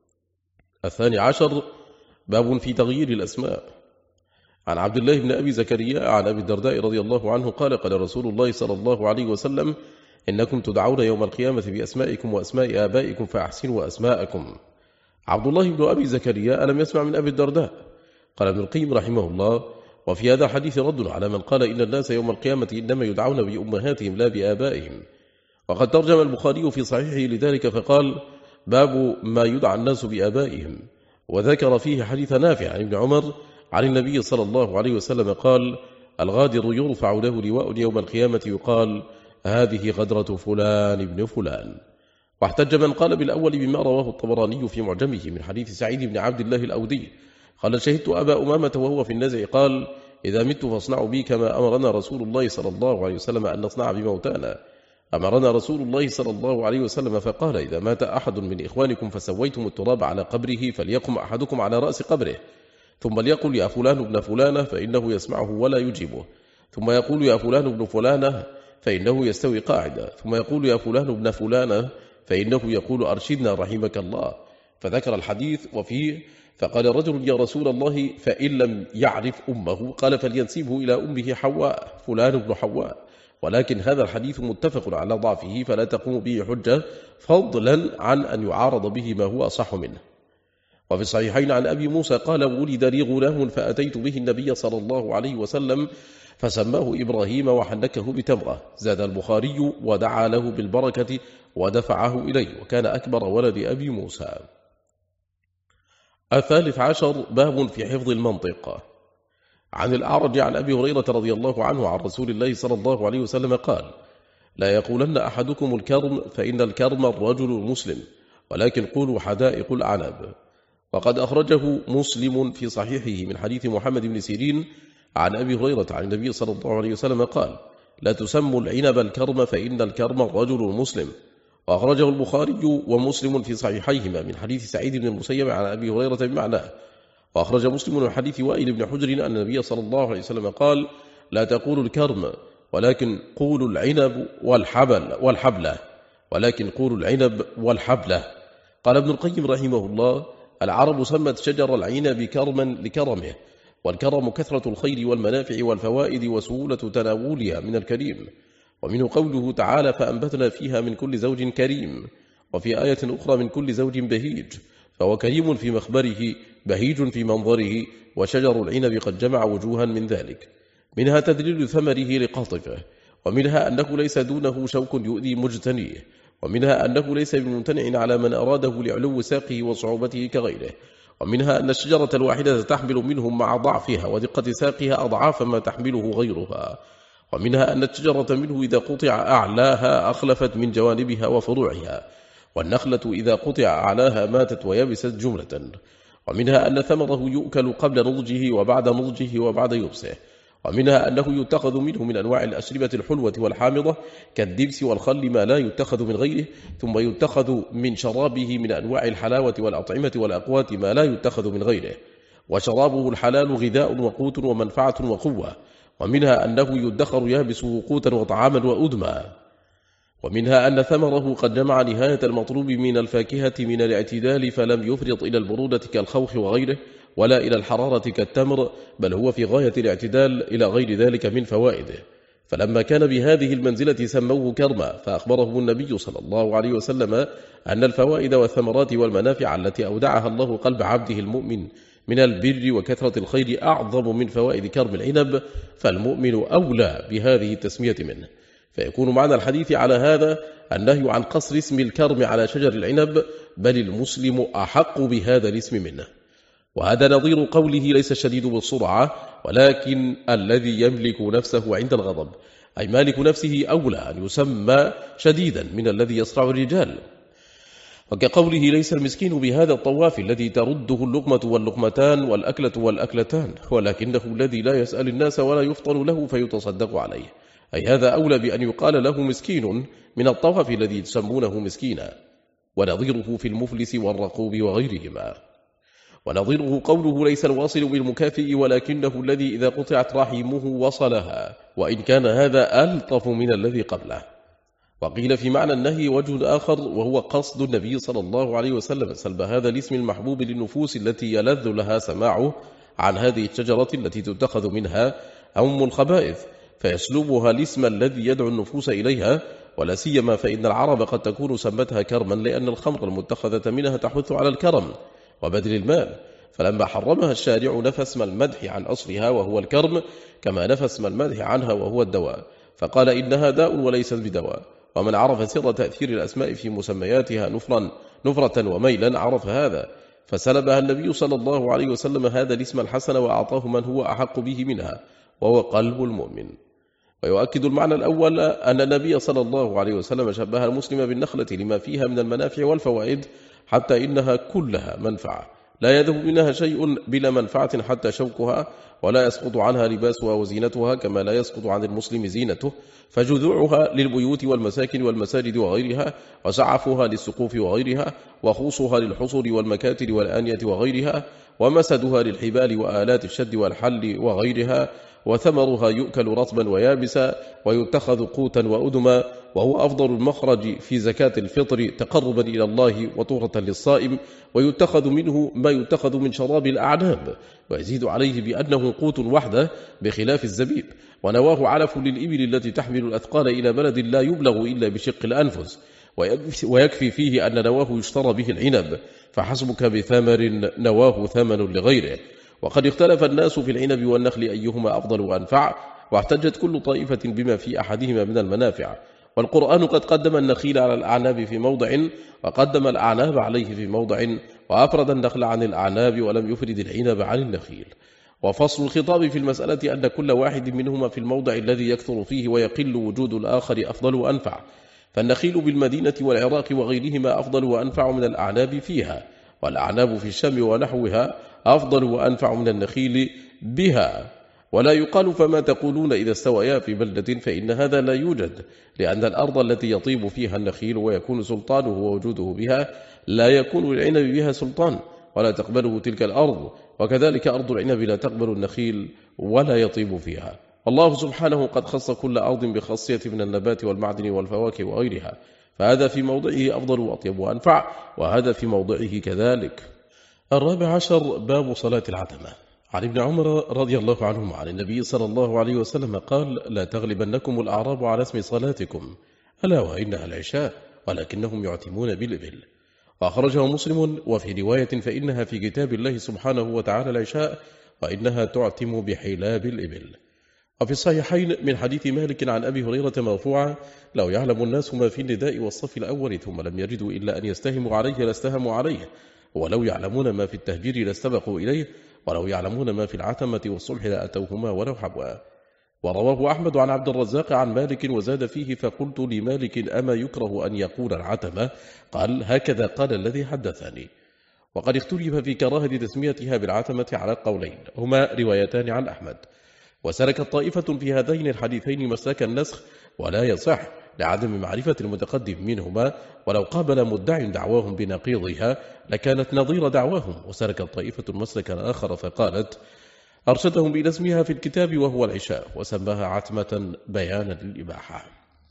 12 باب في تغيير الأسماء. عن عبد الله بن أبي زكريا عن أبي الدرداء رضي الله عنه قال قال رسول الله صلى الله عليه وسلم إنكم تدعون يوم القيامة بأسمائكم وأسماء آبائكم فأحسنوا أسماءكم. عبد الله بن أبي زكريا ألم يسمع من أبي الدرداء؟ قال ابن القيم رحمه الله وفي هذا الحديث رد على من قال إن الناس يوم القيامة إنما يدعون بأمهاتهم لا بآبائهم. وقد ترجم البخاري في صحيحه لذلك فقال باب ما يدعى الناس بآبائهم، وذكر فيه حديث نافع عن ابن عمر عن النبي صلى الله عليه وسلم قال الغادر يرفع له لواء يوم القيامة يقال هذه غدرة فلان ابن فلان. واحتج من قال بالأول بما رواه الطبراني في معجمه من حديث سعيد بن عبد الله الأودي قال شهدت أبا أمامة وهو في النزع قال إذا مت فاصنعوا بي كما أمرنا رسول الله صلى الله عليه وسلم أن نصنع بموتانا. أمرنا رسول الله صلى الله عليه وسلم فقال إذا مات أحد من إخوانكم فسويتم التراب على قبره فليقم أحدكم على رأس قبره ثم ليقل يا فلان ابن فلانة فإنه يسمعه ولا يجيبه، ثم يقول يا فلان ابن فلانة فإنه يستوي قاعدا، ثم يقول يا فلان ابن فلانة فإنه يقول أرشدنا رحمك الله. فذكر الحديث وفيه فقال رجل يا رسول الله فإن لم يعرف أمه قال فلينسبه إلى أمه حواء فلان ابن حواء، ولكن هذا الحديث متفق على ضعفه فلا تقوم به حجة فضلا عن أن يعارض به ما هو أصح منه. وفي الصحيحين عن أبي موسى قال ولد لي غلام فأتيت به النبي صلى الله عليه وسلم فسماه إبراهيم وحنكه بتمرة. زاد البخاري ودعا له بالبركة ودفعه إليه وكان أكبر ولد أبي موسى. 13 باب في حفظ المنطق. عن الأعرج عن أبي هريرة رضي الله عنه عن رسول الله صلى الله عليه وسلم قال لا يقولن أحدكم الكرم فإن الكرم الرجل المسلم ولكن قولوا حدائق العنب. وقد أخرجه مسلم في صحيحه من حديث محمد بن سيرين عن أبي هريرة عن النبي صلى الله عليه وسلم قال لا تسموا العنب الكرم فإن الكرم الرجل المسلم. وأخرجه البخاري ومسلم في صحيحيهما من حديث سعيد بن المسيب عن أبي هريرة بمعناه. وأخرج مسلم من حديث وائل بن حجر أن النبي صلى الله عليه وسلم قال لا تقولوا الكرم ولكن قولوا العنب والحبلة ولكن قولوا العنب والحبلة. قال ابن القيم رحمه الله العرب سمت شجر العنب كرما لكرمه، والكرم كثرة الخير والمنافع والفوائد وسهولة تناولها من الكريم. ومنه قوله تعالى فأنبتنا فيها من كل زوج كريم، وفي آية أخرى من كل زوج بهيج، فهو كريم في مخبره بهيج في منظره، وشجر العنب قد جمع وجوها من ذلك. منها تدليل ثمره لقاطفه، ومنها أنه ليس دونه شوك يؤذي مجتنيه، ومنها أنه ليس بممتنع على من أراده لعلو ساقه وصعوبته كغيره، ومنها أن الشجرة الواحدة تحمل منهم مع ضعفها ودقة ساقها أضعاف ما تحمله غيرها، ومنها أن الشجرة منه إذا قطع أعلاها أخلفت من جوانبها وفروعها، والنخلة إذا قطع أعلاها ماتت ويبست جملة، ومنها أن ثمره يؤكل قبل نضجه وبعد نضجه وبعد يبسه، ومنها أنه يتخذ منه من أنواع الأشربة الحلوة والحامضة كالدبس والخل ما لا يتخذ من غيره، ثم يتخذ من شرابه من أنواع الحلاوة والأطعمة والأقوات ما لا يتخذ من غيره، وشرابه الحلال غذاء وقوت ومنفعة وقوة. ومنها أنه يدخر يابس قوتا وطعاما وأدما. ومنها أن ثمره قد جمع نهاية المطلوب من الفاكهة من الاعتدال فلم يفرط إلى البرودة كالخوخ وغيره، ولا إلى الحرارة كالتمر، بل هو في غاية الاعتدال إلى غير ذلك من فوائده. فلما كان بهذه المنزلة سموه كرما، فأخبرهم النبي صلى الله عليه وسلم أن الفوائد والثمرات والمنافع التي أودعها الله قلب عبده المؤمن من البر وكثرة الخير أعظم من فوائد كرم العنب، فالمؤمن أولى بهذه التسمية منه. فيكون معنى الحديث على هذا النهي عن قصر اسم الكرم على شجر العنب، بل المسلم أحق بهذا الاسم منه. وهذا نظير قوله ليس الشديد بالسرعة ولكن الذي يملك نفسه عند الغضب، أي مالك نفسه أولى أن يسمى شديدا من الذي يصرع الرجال. وكقوله ليس المسكين بهذا الطواف الذي ترده اللقمة واللقمتان والأكلة والأكلتان، ولكنه الذي لا يسأل الناس ولا يفطن له فيتصدق عليه، أي هذا أولى بأن يقال له مسكين من الطوف الذي تسمونه مسكينا، ونظيره في المفلس والرقوب وغيرهما. ونظيره قوله ليس الواصل بالمكافئ ولكنه الذي إذا قطعت رحمه وصلها، وإن كان هذا ألطف من الذي قبله. وقيل في معنى النهي وجه آخر، وهو قصد النبي صلى الله عليه وسلم سلب هذا الاسم المحبوب للنفوس التي يلذ لها سماعه عن هذه الشجرة التي تتخذ منها أم الخبائث، فيسلبها الاسم الذي يدعو النفوس إليها، ولا سيما فإن العرب قد تكون سمتها كرما لأن الخمر المتخذة منها تحث على الكرم وبذل المال، فلما حرمها الشارع نفى اسم المدح عن أصلها وهو الكرم، كما نفى اسم المدح عنها وهو الدواء، فقال إنها داء وليست بدواء. ومن عرف سر تأثير الأسماء في مسمياتها نفرة وميلا عرف هذا، فسلبها النبي صلى الله عليه وسلم هذا الاسم الحسن وأعطاه من هو أحق به منها، وهو قلب المؤمن. ويؤكد المعنى الأول أن النبي صلى الله عليه وسلم شبه المسلم بالنخلة لما فيها من المنافع والفوائد، حتى إنها كلها منفعة، لا يذهب منها شيء بلا منفعة حتى شوكها، ولا يسقط عنها لباسها وزينتها كما لا يسقط عن المسلم زينته، فجذوعها للبيوت والمساكن والمساجد وغيرها، وسعفها للسقوف وغيرها، وخوصها للحصر والمكاتل والآنية وغيرها، ومسدها للحبال وآلات الشد والحل وغيرها، وثمرها يؤكل رطبا ويابسا، ويتخذ قوتا وأدما، وهو أفضل المخرج في زكاة الفطر تقربا إلى الله وطهرة للصائم، ويتخذ منه ما يتخذ من شراب الأعناب، ويزيد عليه بأنه قوت وحده بخلاف الزبيب، ونواه علف للإبل التي تحمل الأثقال إلى بلد لا يبلغ إلا بشق الأنفس، ويكفي فيه أن نواه يشترى به العنب، فحسبك بثمر نواه ثمن لغيره. وقد اختلف الناس في العنب والنخل أيهما أفضل وأنفع، واحتجت كل طائفة بما في أحدهما من المنافع، والقرآن قد قدم النخيل على الأعناب في موضع، وقدم الأعناب عليه في موضع، وأفرد النخل عن الأعناب ولم يفرد العنب عن النخيل. وفصل الخطاب في المسألة أن كل واحد منهما في الموضع الذي يكثر فيه ويقل وجود الآخر أفضل وأنفع، فالنخيل بالمدينة والعراق وغيرهما أفضل وأنفع من الأعناب فيها، والأعناب في الشام ونحوها أفضل وأنفع من النخيل بها. ولا يقال فما تقولون إذا استويا في بلدة، فإن هذا لا يوجد، لأن الأرض التي يطيب فيها النخيل ويكون سلطانه ووجوده بها لا يكون للعنب بها سلطان ولا تقبله تلك الأرض، وكذلك أرض العنب لا تقبل النخيل ولا يطيب فيها. الله سبحانه قد خص كل أرض بخاصية من النبات والمعدن والفواكه وغيرها، فهذا في موضعه أفضل وأطيب وأنفع، وهذا في موضعه كذلك. 14 باب صلاة العتمة. عن ابن عمر رضي الله عنهما عن النبي صلى الله عليه وسلم قال: لا تغلبنكم الأعراب على اسم صلاتكم، ألا وإنها العشاء، ولكنهم يعتمون بالإبل. وأخرجه مسلم، وفي رواية فإنها في كتاب الله سبحانه وتعالى العشاء، وإنها تعتم بحلاب الإبل. وفي الصحيحين من حديث مالك عن أبي هريرة مرفوعا: لو يعلم الناس ما في النداء والصف الأول ثم لم يجدوا إلا أن يستهموا عليه لاستهموا عليه، ولو يعلمون ما في التهجير لاستبقوا إليه، ولو يعلمون ما في العتمة والصلح لأتوهما ولو حبوا. ورواه أحمد عن عبد الرزاق عن مالك وزاد فيه: فقلت لمالك: أما يكره أن يقول العتمة؟ قال: هكذا قال الذي حدثني. وقد اختلف في كراهة تسميتها بالعتمة على قولين، هما روايتان عن أحمد. وسلكت طائفة في هذين الحديثين مسلك النسخ، ولا يصح لعدم معرفة المتقدم منهما، ولو قابل مدع دعواهم بنقيضها لكانت نظير دعواهم. وسلكت طائفة مسلكا آخر فقالت: أرشدهم إلى اسمها في الكتاب وهو العشاء، وسماها عتمة بيانا للإباحة.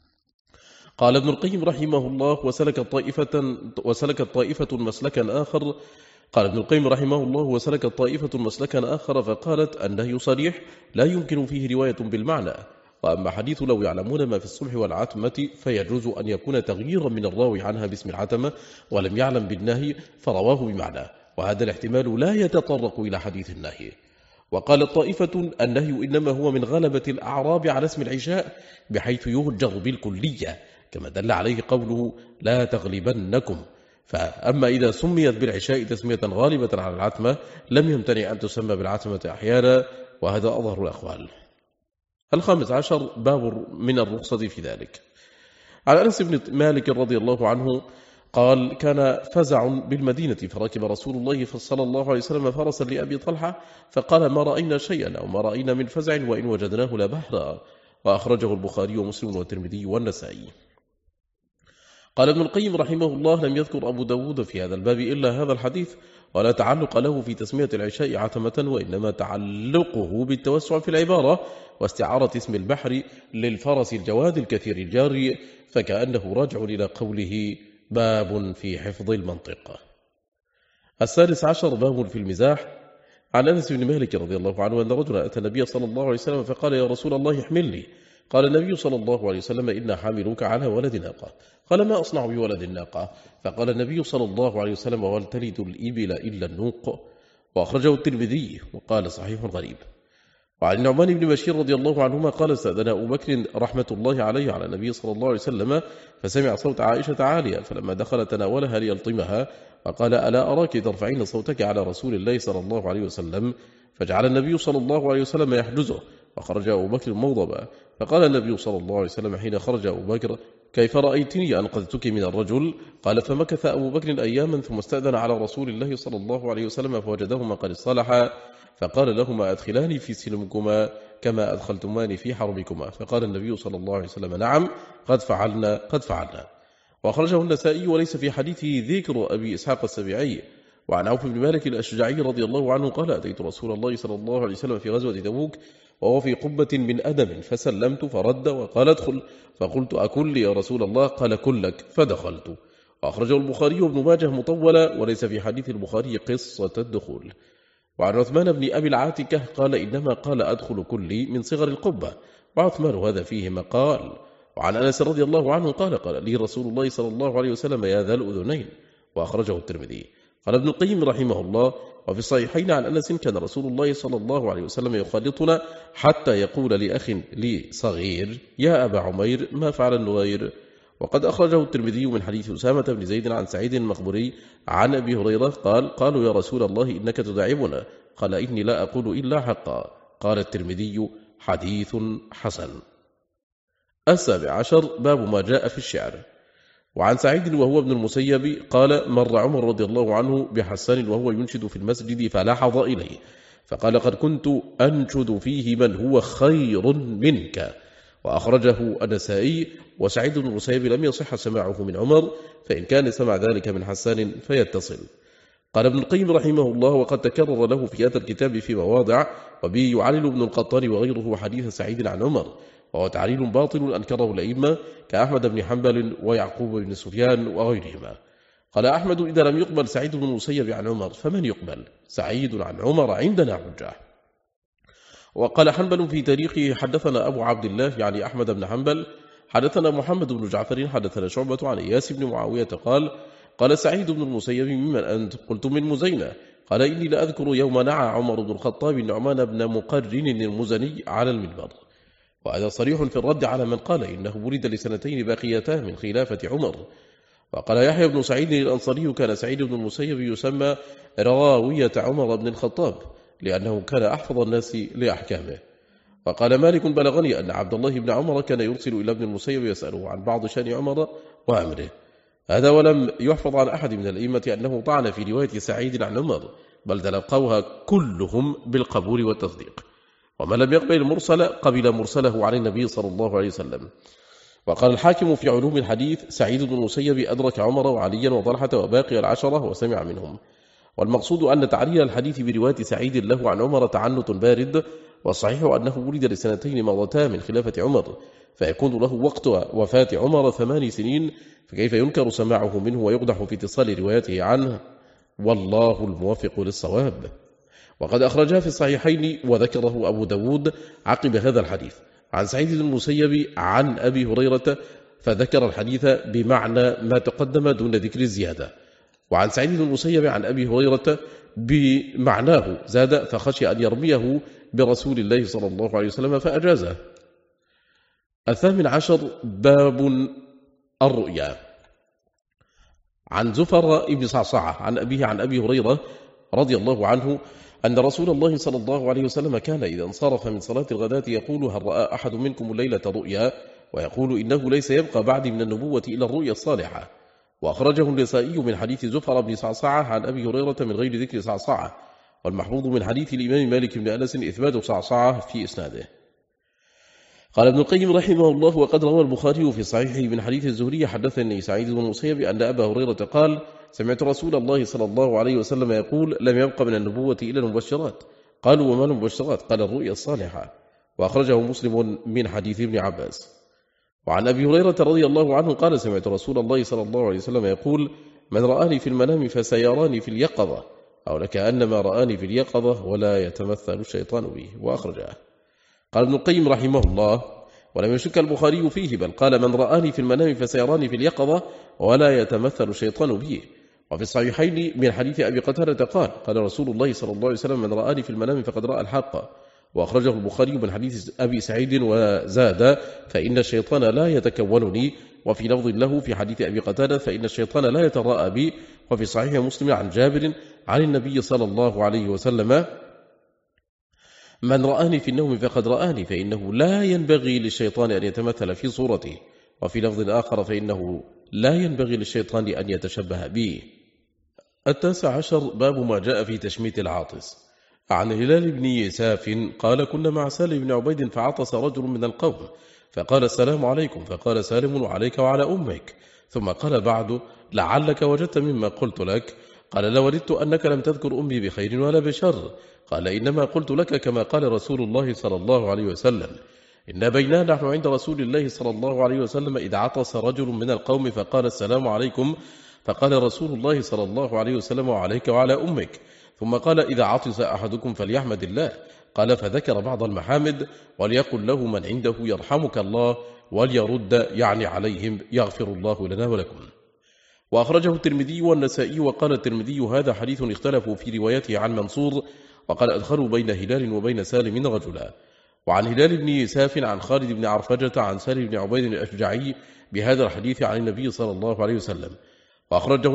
قال ابن القيم رحمه الله: وسلكت طائفة مسلكا آخر. قال ابن القيم رحمه الله: وسلكت طائفة مسلكا آخر فقالت: النهي صريح لا يمكن فيه رواية بالمعنى، وأما حديث لو يعلمون ما في الصلح والعتمة فيجوز أن يكون تغييرا من الراوي عنها باسم العتمة ولم يعلم بالنهي فرواه بمعنى، وهذا الاحتمال لا يتطرق إلى حديث النهي. وقال الطائفة: النهي إنما هو من غلبة الأعراب على اسم العشاء بحيث يهجر بالكلية، كما دل عليه قوله: لا تغلبنكم. فأما إذا سميت بالعشاء تسمية غالبة على العتمة لم يمتنع أن تسمى بالعتمة أحيانا، وهذا أظهر الأقوال. 15 باب من الرخصة في ذلك. عن أنس بن مالك رضي الله عنه قال: كان فزع بالمدينة، فركب رسول الله صلى الله عليه وسلم فرسا لأبي طلحة، فقال: ما رأينا شيئا أو ما رأينا من فزع، وإن وجدناه لبحرا. وأخرجه البخاري ومسلم والترمذي والنسائي. قال ابن القيم رحمه الله: لم يذكر أبو داود في هذا الباب إلا هذا الحديث، ولا تعلق له في تسمية العشاء عتمة، وإنما تعلقه بالتوسع في العبارة واستعارة اسم البحر للفرس الجواد الكثير الجاري، فكأنه راجع إلى قوله: باب في حفظ المنطق. 16 باب في المزاح. عن أنس بن مالك رضي الله عنه أن رجلا أتى النبي صلى الله عليه وسلم فقال: يا رسول الله احملني. قال النبي صلى الله عليه وسلم: إنا حاملوك على ولد ناقة. قال: ما أصنع بولد الناقة؟ فقال النبي صلى الله عليه وسلم: ولتلد الإبل إلا النوق. وأخرجه الترمذي وقال: صحيح غريب. وعن النعمان بن بشير رضي الله عنهما قال: استأذن أبو بكر رحمة الله عليه على النبي صلى الله عليه وسلم، فسمع صوت عائشة عالية، فلما دخل تناولها ليلطمها، فقال: ألا أراك ترفعين صوتك على رسول الله صلى الله عليه وسلم؟ فجعل النبي صلى الله عليه وسلم يحجزه، وخرج أبو بكر مغضبا، فقال النبي صلى الله عليه وسلم حين خرج أبو بكر: كيف رأيتني أنقذتك من الرجل؟ قال: فمكث أبو بكر أياما ثم استأذن على رسول الله صلى الله عليه وسلم فوجدهما قد اصطلحا، فقال لهما: أدخلاني في سلمكما كما أدخلتماني في حربكما. فقال النبي صلى الله عليه وسلم: نعم، قد فعلنا. وأخرجه النسائي وليس في حديثه ذكر أبي إسحاق السبيعي. وعن عوف بن مالك الأشجعي رضي الله عنه قال: أتيت رسول الله صلى الله عليه وسلم في غزوة تبوك وهو في قبة من أدم، فسلمت فرد وقال: ادخل. فقلت: أكل يا رسول الله؟ قال: كلك. فدخلت. وأخرجه البخاري وابن ماجه مطولا وليس في حديث البخاري قصة الدخول. وعن عثمان بن أبي العاتكة قال: إنما قال: أدخل كلي من صغر القبة، وعثمان هذا فيه مقال. وعن أنس رضي الله عنه قال لي رسول الله صلى الله عليه وسلم: يا ذا الأذنين. وأخرجه الترمذي. قال ابن القيم رحمه الله: وفي الصحيحين عن أنس كان رسول الله صلى الله عليه وسلم يخالطنا حتى يقول لأخ لي صغير: يا أبا عمير، ما فعل النغير؟ وقد أخرجه الترمذي من حديث أسامة بن زيد عن سعيد المخبري عن أبي هريرة قال: قالوا يا رسول الله إنك تداعبنا، قال: إني لا أقول إلا حقا. قال الترمذي: حديث حسن. 17 باب ما جاء في الشعر. وعن سعيد وهو ابن المسيب قال: مر عمر رضي الله عنه بحسان وهو ينشد في المسجد فلاحظ إليه، فقال: قد كنت أنشد فيه من هو خير منك. وأخرجه النسائي. وسعيد بن المسيب لم يصح سماعه من عمر، فإن كان سمع ذلك من حسان فيتصل. قال ابن القيم رحمه الله: وقد تكرر له في هذا الكتاب في مواضع، وبه يعلل ابن القطان وغيره حديث سعيد عن عمر، وهو تعليل باطل أنكره الأئمة كأحمد بن حنبل ويعقوب بن سفيان وغيرهما. قال أحمد: إذا لم يقبل سعيد بن المسيب عن عمر فمن يقبل؟ سعيد عن عمر عندنا حجة. وقال حنبل في تاريخه: حدثنا أبو عبد الله يعني أحمد بن حنبل حدثنا محمد بن جعفر حدثنا شعبة عن إياس بن معاوية قال سعيد بن المسيب: ممن أنت؟ قلت: من مزينة. قال: إني لأذكر يوم نعى عمر بن الخطاب النعمان بن مقرن المزني على المنبر. وهذا صريح في الرد على من قال إنه ولد لسنتين باقيتاه من خلافة عمر. وقال يحيى بن سعيد الأنصاري: كان سعيد بن المسيب يسمى راوية عمر بن الخطاب لأنه كان أحفظ الناس لأحكامه. وقال مالك: بلغني أن عبد الله بن عمر كان يرسل إلى ابن المسيب يسأله عن بعض شأن عمر وأمره. هذا ولم يحفظ عن أحد من الأئمة أنه طعن في رواية سعيد عن عمر، بل تلقوها كلهم بالقبول والتصديق، ومن لم يقبل المرسل قبل مرسله عن النبي صلى الله عليه وسلم. وقال الحاكم في علوم الحديث: سعيد بن المسيب أدرك عمر وعليا وطلحة وباقي العشرة وسمع منهم. والمقصود أن تعليل الحديث برواية سعيد له عن عمر تعنت بارد، والصحيح أنه ولد لسنتين مضتا من خلافة عمر، فيكون له وقت وفاة عمر 8 سنين، فكيف ينكر سماعه منه ويقدح في اتصال روايته عنه؟ والله الموفق للصواب. وقد أخرجها في الصحيحين وذكره أبو داود عقب هذا الحديث عن سعيد بن المسيب عن أبي هريرة، فذكر الحديث بمعنى ما تقدم دون ذكر الزيادة. وعن سعيد بن المسيب عن أبي هريرة بمعناه زاد: فخشي أن يرميه برسول الله صلى الله عليه وسلم فأجازه. 18 باب الرؤيا. عن زفر بن صعصعة عن أبيه عن أبي هريرة رضي الله عنه أن رسول الله صلى الله عليه وسلم كان إذا انصرف من صلاة الغداة يقول: هل رأى أحد منكم الليلة رؤيا؟ ويقول: إنه ليس يبقى بعد من النبوة إلا الرؤيا الصالحة. وأخرجه النسائي من حديث زفر بن صعصعة عن أبي هريرة من غير ذكر صعصعة، والمحفوظ من حديث الإمام مالك بن أنس إثبات صعصعة في إسناده. قال ابن القيم رحمه الله: وقد روى البخاري في صحيحه من حديث الزهري حدثني سعيد بن المسيب أن أبا هريرة قال: سمعت رسول الله صلى الله عليه وسلم يقول: لم يبق من النبوة إلا المبشرات. قالوا: وما المبشرات؟ قال: الرؤيا الصالحة. وأخرجه مسلم من حديث ابن عباس. وعن أبي هريرة رضي الله عنه قال: سمعت رسول الله صلى الله عليه وسلم يقول: من رآني في المنام فسيراني في اليقظة، أو لكأنما رآني في اليقظة ولا يتمثل الشيطان به. وأخرجه. قال ابن القيم رحمه الله: ولم يشك البخاري فيه، بل قال: من رآني في المنام فسيراني في اليقظة ولا يتمثل الشيطان به. وفي الصحيحين من حديث أبي قتادة قال: قال رسول الله صلى الله عليه وسلم: من رآني في المنام فقد رأى الحق. وأخرجه البخاري من حديث أبي سعيد وزاد: فإن الشيطان لا يتكونني. وفي لفظ له في حديث أبي قتادة: فإن الشيطان لا يتراءى بي. وفي صحيح مسلم عن جابر عن النبي صلى الله عليه وسلم: من رآني في النوم فقد رآني، فإنه لا ينبغي للشيطان أن يتمثل في صورته. وفي لفظ آخر: فإنه لا ينبغي للشيطان أن يتشبه بي. 19. باب ما جاء في تشميت العاطس. عن هلال بن يساف قال: كنا مع سالم بن عبيد فعطس رجل من القوم فقال: السلام عليكم. فقال سالم: وعليك وعلى أمك. ثم قال بعد: لعلك وجدت مما قلت لك. قال: لوددت أنك لم تذكر أمي بخير ولا بشر. قال: إنما قلت لك كما قال رسول الله صلى الله عليه وسلم: إن بيننا نحن عند رسول الله صلى الله عليه وسلم إذ عطس رجل من القوم فقال: السلام عليكم. فقال رسول الله صلى الله عليه وسلم: وعليك وعلى أمك. ثم قال: إذا عطس أحدكم فليحمد الله. قال: فذكر بعض المحامد: وليقل له من عنده: يرحمك الله، وليرد يعني عليهم: يغفر الله لنا ولكم. وأخرجه الترمذي والنسائي. وقال الترمذي: هذا حديث اختلفوا في روايته عن منصور. وقال: أدخلوا بين هلال وبين سالم رجلا. وعن هلال بن يساف عن خالد بن عرفجة عن سالم بن عبيد الأشجعي بهذا الحديث عن النبي صلى الله عليه وسلم. وأخرجه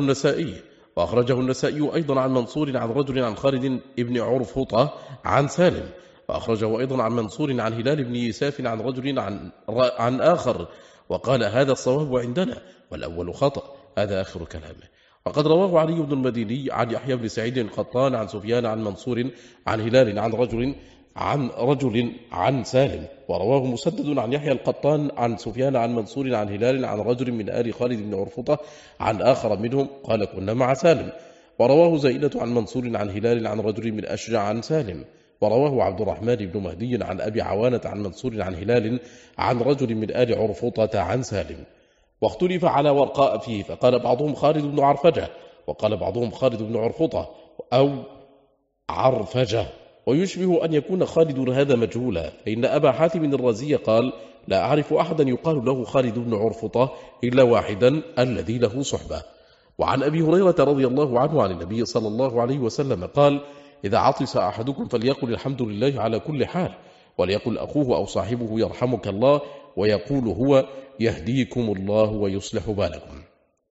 النسائي أيضا عن منصور عن رجل عن خالد بن عرفطة عن سالم. وأخرجه أيضا عن منصور عن هلال بن يساف عن رجل عن آخر. وقال: هذا الصواب عندنا والأول خطأ. هذا آخر كلامه. وقد رواه علي بن المديني عن يحيى بن سعيد القطان عن سفيان عن منصور عن هلال عن رجل عن سالم. ورواه مسدد عن يحيى القطان عن سفيان عن منصور عن هلال عن رجل من آل خالد بن عرفطة عن آخر منهم قال: كنا مع سالم. ورواه زائدة عن منصور عن هلال عن رجل من أشجع عن سالم. ورواه عبد الرحمن بن مهدي عن أبي عوانة عن منصور عن هلال عن رجل من آل عرفطة عن سالم. واختلف على ورقاء فيه، فقال بعضهم خالد بن عرفجة، وقال بعضهم خالد بن عرفطة أو عرفجة. ويشبه أن يكون خالد هذا مجهولا، فإن أبا حاتم الرازي قال: لا أعرف أحدا يقال له خالد بن عرفطة إلا واحدا الذي له صحبة. وعن أبي هريرة رضي الله عنه عن النبي صلى الله عليه وسلم قال: إذا عطس أحدكم فليقل الحمد لله على كل حال، وليقل أخوه أو صاحبه: يرحمك الله، ويقول هو: يهديكم الله ويصلح بالكم.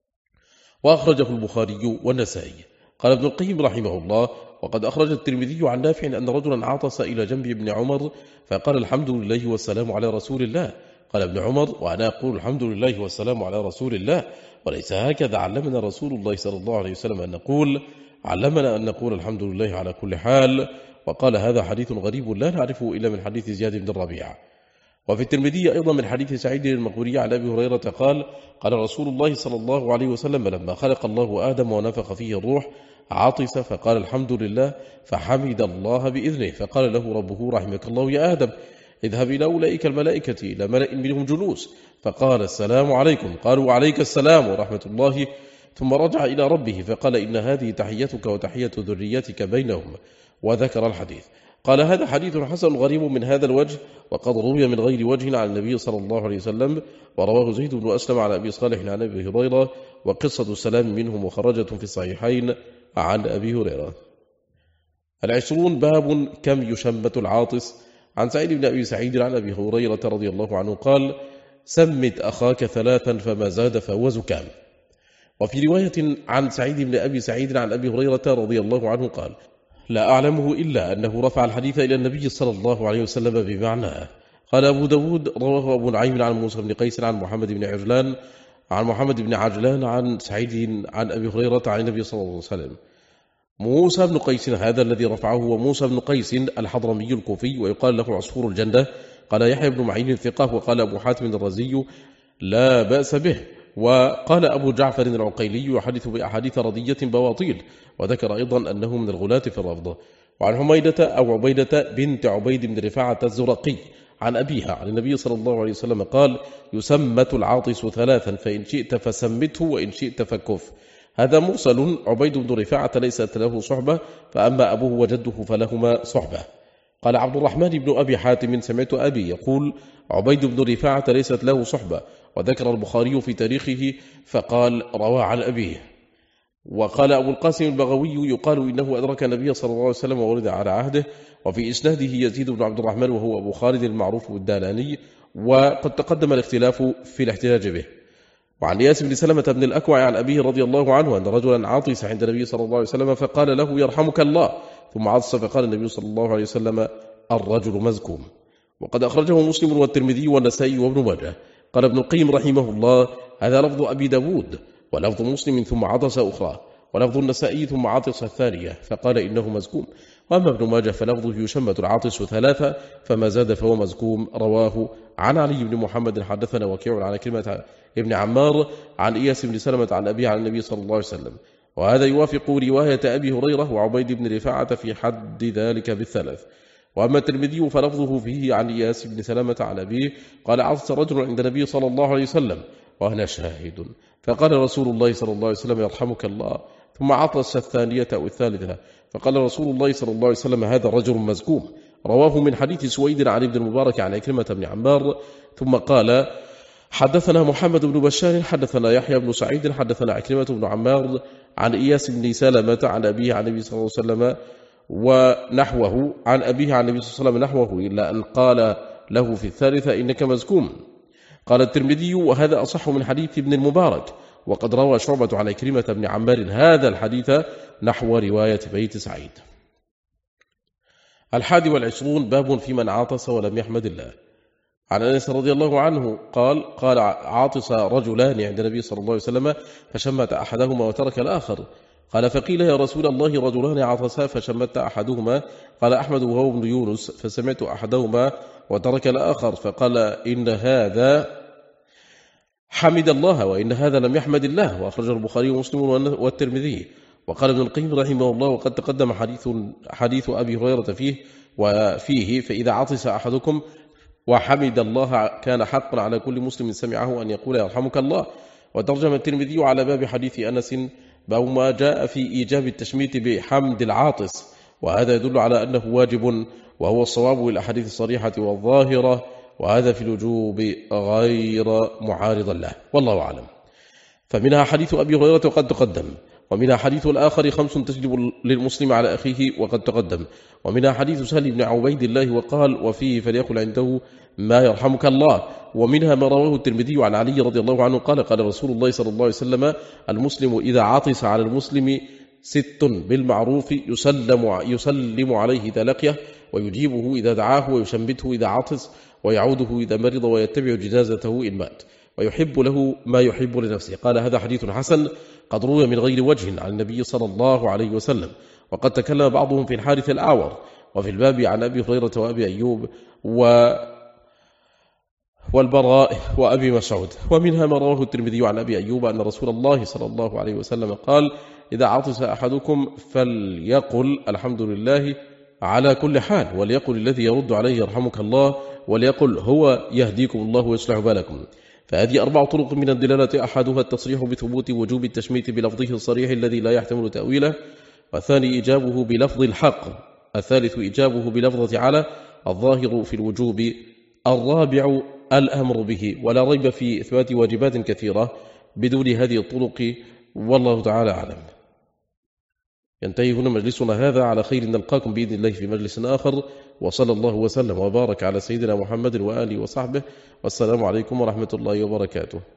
وأخرجه البخاري والنسائي. قال ابن القيم رحمه الله: وقد أخرج الترمذي عن نافع أن رجلا عطس إلى جنب ابن عمر فقال: الحمد لله والسلام على رسول الله. قال ابن عمر: وأنا أقول الحمد لله والسلام على رسول الله، وليس هكذا علمنا رسول الله صلى الله عليه وسلم أن نقول، علمنا أن نقول الحمد لله على كل حال. وقال: هذا حديث غريب لا نعرفه إلا من حديث زياد بن الربيع. وفي الترمذي أيضا من حديث سعيد المقبوري عن أبي هريرة قال: قال رسول الله صلى الله عليه وسلم: لما خلق الله آدم ونفخ فيه الروح عطس فقال: الحمد لله، فحمد الله بإذنه، فقال له ربه: رحمك الله يا آدم، اذهب إلى أولئك الملائكة إلى ملأ منهم جلوس، فقال: السلام عليكم. قالوا: وعليك السلام ورحمة الله. ثم رجع إلى ربه فقال: إن هذه تحيتك وتحية ذريتك بينهم، وذكر الحديث. قال: هذا حديث حسن غريب من هذا الوجه، وقد روي من غير وجه عن النبي صلى الله عليه وسلم. ورواه زيد بن أسلم على أبي صالح عن أبي هريرة، وقصة السلام منهم مخرجة في الصحيحين عن أبي هريرة. 20. باب كم يشمت العاطس. عن سعيد بن أبي سعيد عن أبي هريرة رضي الله عنه قال: سمت أخاك 3 فما زاد فهو زكام. وفي رواية عن سعيد بن أبي سعيد عن أبي هريرة رضي الله عنه قال: لا أعلمه إلا أنه رفع الحديث إلى النبي صلى الله عليه وسلم بمعناه. قال أبو داود: رواه أبو نعيم عن موسى بن قيس عن محمد بن عجلان عن سعيد عن أبي هريرة عن النبي صلى الله عليه وسلم. موسى بن قيس هذا الذي رفعه هو موسى بن قيس الحضرمي الكوفي، ويقال له عصفور الجنة، قال يحيى بن معين ثقة، وقال أبو حاتم الرزي لا بأس به. وقال أبو جعفر العقيلي يحدث بأحاديث رضية بواطيل، وذكر أيضا أنه من الغلاة في الرفض. وعن حميدة أو عبيدة بنت عبيد بن رفاعة الزرقي عن أبيها عن النبي صلى الله عليه وسلم قال يسمت العاطس ثلاثا، فإن شئت فسمته وإن شئت فكف. هذا مرسل. عبيد بن رفاعة ليست له صحبة، فأما أبوه وجده فلهما صحبة. قال عبد الرحمن بن أبي حاتم سمعت أبي يقول عبيد بن رفاعة ليست له صحبة، وذكر البخاري في تاريخه فقال روى عن أبيه. وقال أبو القاسم البغوي يقال إنه أدرك النبي صلى الله عليه وسلم وولد على عهده، وفي إسناده يزيد بن عبد الرحمن وهو أبو خالد المعروف بالدالاني، وقد تقدم الاختلاف في الاحتجاج به. وعن إياس بن سلمة بن الأكوع عن أبيه رضي الله عنه أن رجلا عطس عند النبي صلى الله عليه وسلم فقال له يرحمك الله، ثم عطس فقال النبي صلى الله عليه وسلم الرجل مزكوم. وقد أخرجه مسلم والترمذي والنسائي وابن ماجه. قال ابن القيم رحمه الله هذا لفظ أبي داود، ولفظ مسلم ثم عطس أخرى، ولفظ النسائي ثم عطس الثانية فقال إنه مزكوم. وأما ابن ماجه فلفظه يشمت العاطس ثلاثة، فما زاد فهو مزكوم. رواه عن علي بن محمد حدثنا وكيع عن كلمة ابن عمار عن إياس بن سلمة عن أبيه عن النبي صلى الله عليه وسلم، وهذا يوافق رواية أبي هريرة وعبيد بن رفاعة في حد ذلك بالثلاث. وأما الترمذي فلفظه فيه عن إياس بن سلمة عن أبيه قال عطس رجل عند النبي صلى الله عليه وسلم وأنا شاهد، فقال رسول الله صلى الله عليه وسلم يرحمك الله، ثم عطس الثانية أو الثالثة فقال رسول الله صلى الله عليه وسلم هذا رجل مزكوم. رواه من حديث سويد عن ابن المبارك عن عكرمة بن عمار. ثم قال حدثنا محمد بن بشار حدثنا يحيى بن سعيد حدثنا عكرمة بن عمار عن إياس بن سلمة عن أبيه عن النبي صلى الله عليه وسلم ونحوه عن أبيه عن النبي صلى الله عليه وسلم نحوه، إلا أن قال له في الثالثة إنك مزكوم. قال الترمذي وهذا أصح من حديث ابن المبارك، وقد روى شعبة عن عكرمة بن عمار هذا الحديث نحو رواية بيت سعيد. 21 باب في من عاطس ولم يحمد الله. عن أنس رضي الله عنه قال عاطس رجلان عند النبي صلى الله عليه وسلم فشمت أحدهما وترك الآخر. قال فقيل يا رسول الله رجلان عطسا فشمت أحدهما، قال أحمد وهو ابن يونس، فسمعت أحدهما وترك الآخر، فقال إن هذا حمد الله وإن هذا لم يحمد الله. وأخرج البخاري ومسلم والترمذي. وقال ابن القيم رحمه الله وقد تقدم حديث أبي هريرة فيه فإذا عطس أحدكم وحمد الله كان حقا على كل مسلم سمعه أن يقول يرحمك الله. وترجم الترمذي على باب حديث أنس باب ما جاء في إيجاب التشميت بحمد العاطس، وهذا يدل على أنه واجب، وهو الصواب للأحاديث الصريحة والظاهرة، وهذا في الوجوب غير معارض له، والله أعلم. فمنها حديث أبي هريرة وقد تقدم، ومنها حديث الآخر 5 تجلب للمسلم على أخيه وقد تقدم، ومنها حديث سهل بن عبيد الله وقال وفيه فليقل عنده ما يرحمك الله. ومنها ما رواه الترمذي عن علي رضي الله عنه قال رسول الله صلى الله عليه وسلم المسلم إذا عطس على المسلم 6 بالمعروف يسلم عليه إذا لقيه، ويجيبه إذا دعاه، ويشمته إذا عطس، ويعوده إذا مرض، ويتبع جنازته إن مات، ويحب له ما يحب لنفسه. قال هذا حديث حسن قد روي من غير وجه عن النبي صلى الله عليه وسلم. وقد تكلم بعضهم في الحارث الأعور. وفي الباب عن أبي هريرة وأبي أيوب والبراء وأبي مسعود. ومنها ما رواه الترمذي عن أبي أيوب أن رسول الله صلى الله عليه وسلم قال إذا عطس أحدكم فليقل الحمد لله على كل حال، وليقل الذي يرد عليه يرحمك الله، وليقل هو يهديكم الله ويصلح بالكم. فهذه 4 طرق من الدلالة، أحدها التصريح بثبوت وجوب التشميت بلفظه الصريح الذي لا يحتمل تأويله، والثاني إيجابه بلفظ الحق، الثالث إيجابه بلفظة على، الظاهر في الوجوب، الرابع الأمر به. ولا ريب في إثبات واجبات كثيرة بدون هذه الطرق، والله تعالى أعلم. ينتهي هنا مجلسنا هذا، على خير نلقاكم بإذن الله في مجلس آخر، وصلى الله وسلم وبارك على سيدنا محمد وآله وصحبه، والسلام عليكم ورحمة الله وبركاته.